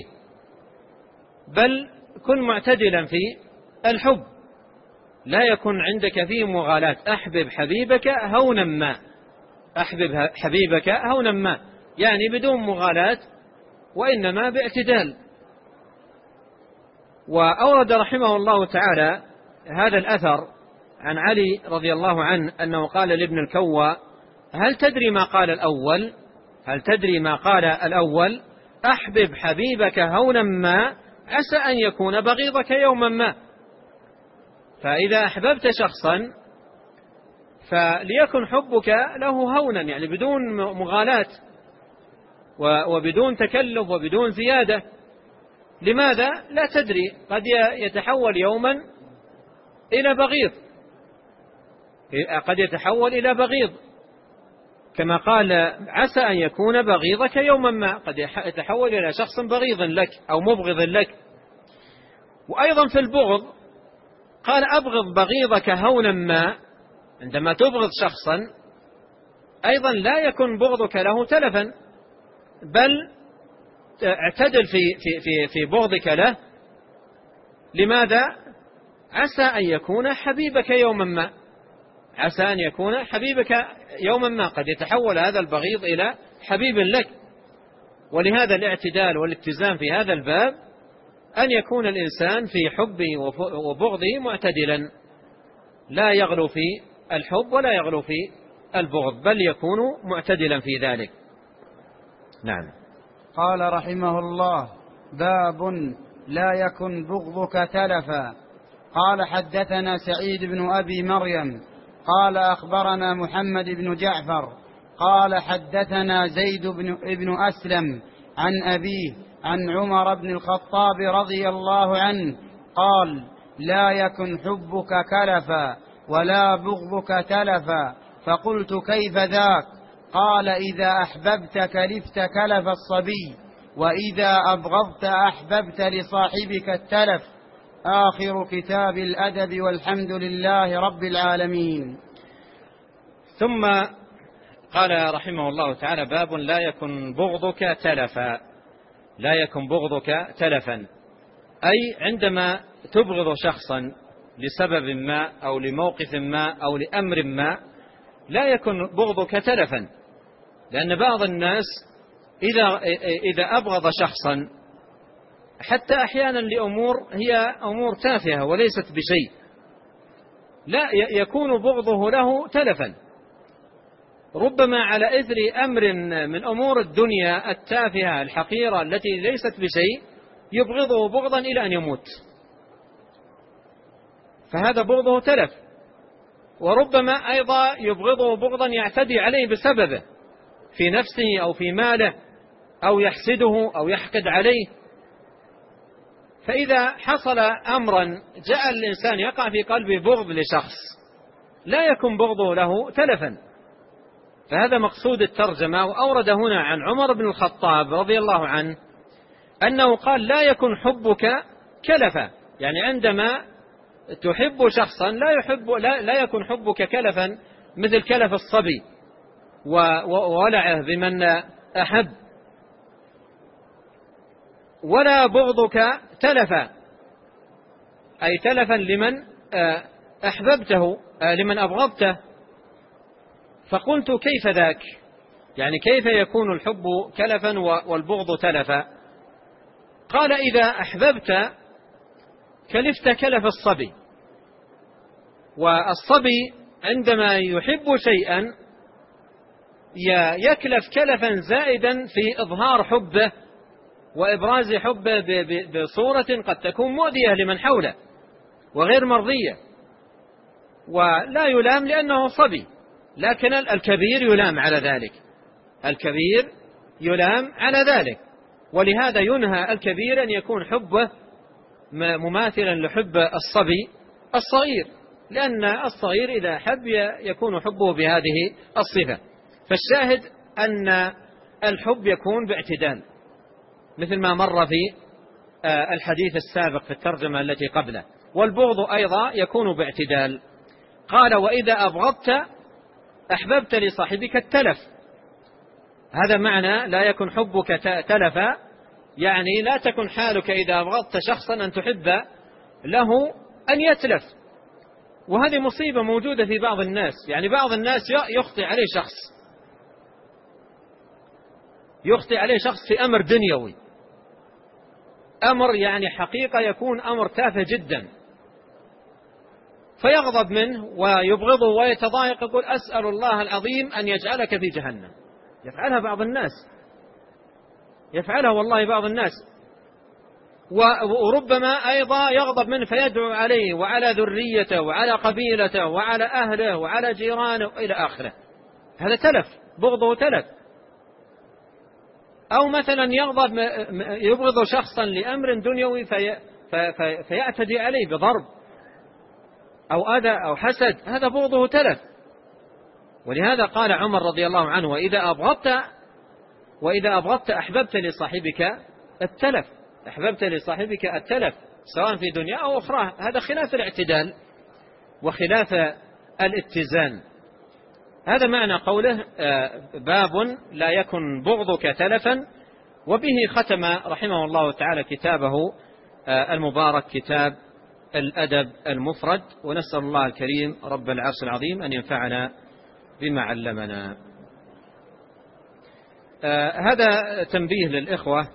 بل كن معتدلا في الحب، لا يكن عندك فيه مغالاة. أحبب حبيبك هونا ما، أحبب حبيبك هونا ما، يعني بدون مغالاة وإنما باعتدال. وأورد رحمه الله تعالى هذا الأثر عن علي رضي الله عنه أنه قال لابن الكواء: هل تدري ما قال الأول؟ هل تدري ما قال الأول؟ أحبب حبيبك هونا ما عسى أن يكون بغيضك يوما ما. فإذا أحببت شخصا فليكن حبك له هونا، يعني بدون مغالاة وبدون تكلف وبدون زيادة. لماذا؟ لا تدري، قد يتحول يوما إلى بغيض، قد يتحول إلى بغيض، كما قال عسى أن يكون بغيضك يوما ما، قد يتحول إلى شخص بغيض لك أو مبغض لك. وأيضا في البغض قال أبغض بغيضك هونا ما، عندما تبغض شخصا أيضا لا يكن بغضك له تلفا، بل اعتدل في بغضك له. لماذا؟ عسى أن يكون حبيبك يوما ما، عسى أن يكون حبيبك يوما ما، قد يتحول هذا البغيض إلى حبيب لك. ولهذا الاعتدال والاتزان في هذا الباب أن يكون الإنسان في حبه وبغضه معتدلا، لا يغلو في الحب ولا يغلو في البغض، بل يكون معتدلا في ذلك. نعم. قال رحمه الله: باب لا يكن بغضك تلفا. قال حدثنا سعيد بن أبي مريم قال أخبرنا محمد بن جعفر قال حدثنا زيد بن أسلم عن أبيه عن عمر بن الخطاب رضي الله عنه قال: لا يكن حبك كلفا ولا بغضك تلفا. فقلت: كيف ذاك؟ قال: إذا أحببت كلفت كلف الصبي، وإذا أبغضت أحببت لصاحبك التلف. آخر كتاب الأدب، والحمد لله رب العالمين. ثم قال رحمه الله تعالى: باب لا يكن بغضك تلفا. لا يكن بغضك تلفا، أي عندما تبغض شخصا لسبب ما أو لموقف ما أو لأمر ما لا يكن بغضك تلفا، لأن بعض الناس إذا أبغض شخصا حتى أحيانا لأمور هي أمور تافهة وليست بشيء، لا يكون بغضه له تلفا، ربما على إثر أمر من أمور الدنيا التافهة الحقيرة التي ليست بشيء يبغضه بغضا إلى أن يموت، فهذا بغضه تلف. وربما أيضا يبغضه بغضا يعتدي عليه بسببه في نفسه أو في ماله أو يحسده أو يحقد عليه. فإذا حصل أمرا جاء الإنسان يقع في قلبه بغض لشخص لا يكن بغضه له تلفا. فهذا مقصود الترجمة. وأورد هنا عن عمر بن الخطاب رضي الله عنه أنه قال: لا يكن حبك كلفا، يعني عندما تحب شخصا لا يكن حبك كلفا مثل كلف الصبي وولعه بمن أحب، ولا بغضك تلفا، أي تلفا لمن أحببته لمن أبغضته. فقلت: كيف ذاك؟ يعني كيف يكون الحب كلفا والبغض تلفا؟ قال: إذا أحببت كلفت كلف الصبي، والصبي عندما يحب شيئا يكلف كلفا زائدا في إظهار حبه وإبراز حبه بصورة قد تكون مؤذية لمن حوله وغير مرضية، ولا يلام لأنه صبي، لكن الكبير يلام على ذلك، الكبير يلام على ذلك. ولهذا ينهى الكبير أن يكون حبه مماثلا لحب الصبي الصغير، لأن الصغير إذا حب يكون حبه بهذه الصفة. فالشاهد أن الحب يكون باعتدال مثل ما مر في الحديث السابق في الترجمة التي قبله، والبغض أيضا يكون باعتدال. قال: وإذا أبغضت أحببت لصاحبك التلف. هذا معنى لا يكن حبك تلفا، يعني لا تكن حالك إذا أبغضت شخصا أن تحب له أن يتلف. وهذه مصيبة موجودة في بعض الناس، يعني بعض الناس يخطئ عليه شخص في أمر دنيوي، أمر يعني حقيقة يكون أمر تافه جدا، فيغضب منه ويبغضه ويتضايق، يقول: أسأل الله العظيم أن يجعلك في جهنم. يفعلها بعض الناس، يفعلها والله بعض الناس. وربما أيضا يغضب منه فيدعو عليه وعلى ذريته وعلى قبيلته وعلى أهله وعلى جيرانه إلى آخره. هذا تلف، بغضه تلف. أو مثلا يبغض شخصا لأمر دنيوي فيعتدي عليه بضرب أو أذى أو حسد، هذا بغضه تلف. ولهذا قال عمر رضي الله عنه: وإذا أبغضت أحببت لصاحبك التلف، أحببت لصاحبك التلف سواء في دنيا أو أخرى. هذا خلاف الاعتدال وخلاف الاتزان. هذا معنى قوله: باب لا يكن بغضك تلفا. وبه ختم رحمه الله تعالى كتابه المبارك، كتاب الأدب المفرد. ونسأل الله الكريم رب العرش العظيم أن ينفعنا بما علمنا. هذا تنبيه للإخوة.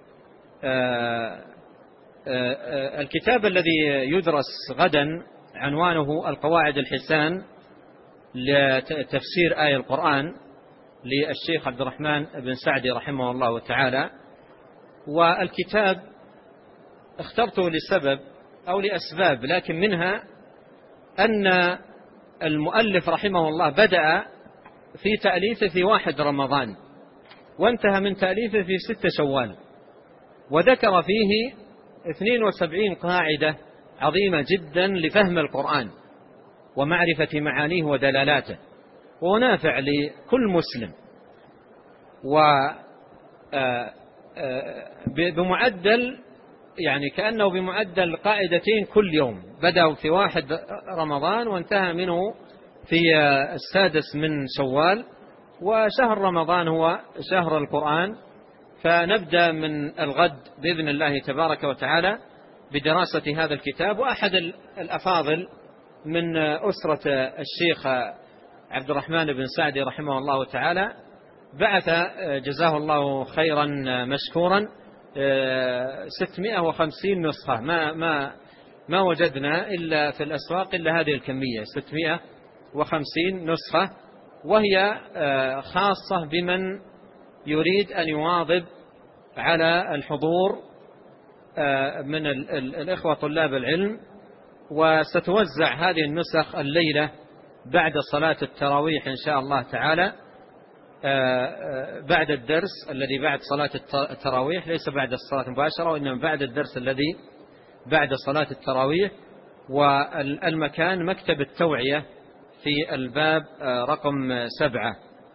الكتاب الذي يدرس غدا عنوانه القواعد الحسان لتفسير آية القرآن للشيخ عبد الرحمن بن سعدي رحمه الله تعالى. والكتاب اخترته لسبب أو لأسباب، لكن منها أن المؤلف رحمه الله بدأ في تأليفه في 1 رمضان وانتهى من تأليفه في 6 شوال، وذكر فيه 72 قاعدة عظيمة جدا لفهم القرآن ومعرفة معانيه ودلالاته، ونافع لكل مسلم، بمعدل يعني كأنه بمعدل قاعدتين كل يوم. بدأوا في 1 رمضان وانتهى منه في 6 من شوال، وشهر رمضان هو شهر القرآن. فنبدأ من الغد بإذن الله تبارك وتعالى بدراسة هذا الكتاب. وأحد الأفاضل من أسرة الشيخ عبد الرحمن بن سعدي رحمه الله تعالى بعث جزاه الله خيرا مشكورا 650 نسخة. ما وجدنا إلا في الأسواق إلا هذه الكمية، 650 نسخة، وهي خاصة بمن يريد أن يواظب على الحضور من الإخوة طلاب العلم. وستوزع هذه النسخ الليلة بعد صلاة التراويح إن شاء الله تعالى، بعد الدرس الذي بعد صلاة التراويح، ليس بعد الصلاة المباشرة وإنما بعد الدرس الذي بعد صلاة التراويح. والمكان مكتب التوعية في الباب رقم 7،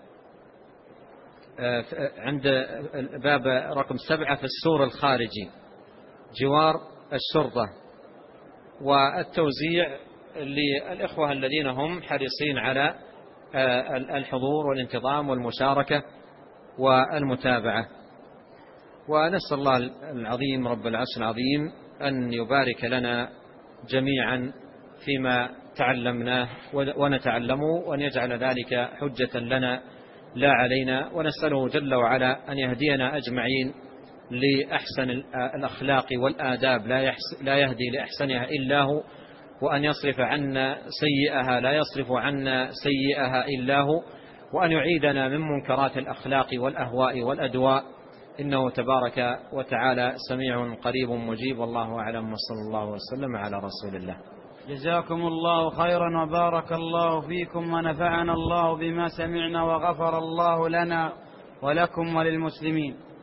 عند باب رقم 7 في السور الخارجي جوار الشرطة. والتوزيع للإخوة الذين هم حريصين على الحضور والانتظام والمشاركة والمتابعة. ونسأل الله العظيم رب العرش العظيم أن يبارك لنا جميعا فيما تعلمناه ونتعلمه، وأن يجعل ذلك حجة لنا لا علينا. ونسأله جل وعلا أن يهدينا أجمعين لأحسن الأخلاق والآداب، لا يهدي لأحسنها إلا هو، وأن يصرف عنا سيئها لا يصرف عنا سيئها إلا هو، وأن يعيدنا من منكرات الأخلاق والأهواء والأدواء، إنه تبارك وتعالى سميع قريب مجيب. والله أعلم، وصلى الله وسلم على رسول الله. جزاكم الله خيرا وبارك الله فيكم ونفعنا الله بما سمعنا وغفر الله لنا ولكم وللمسلمين.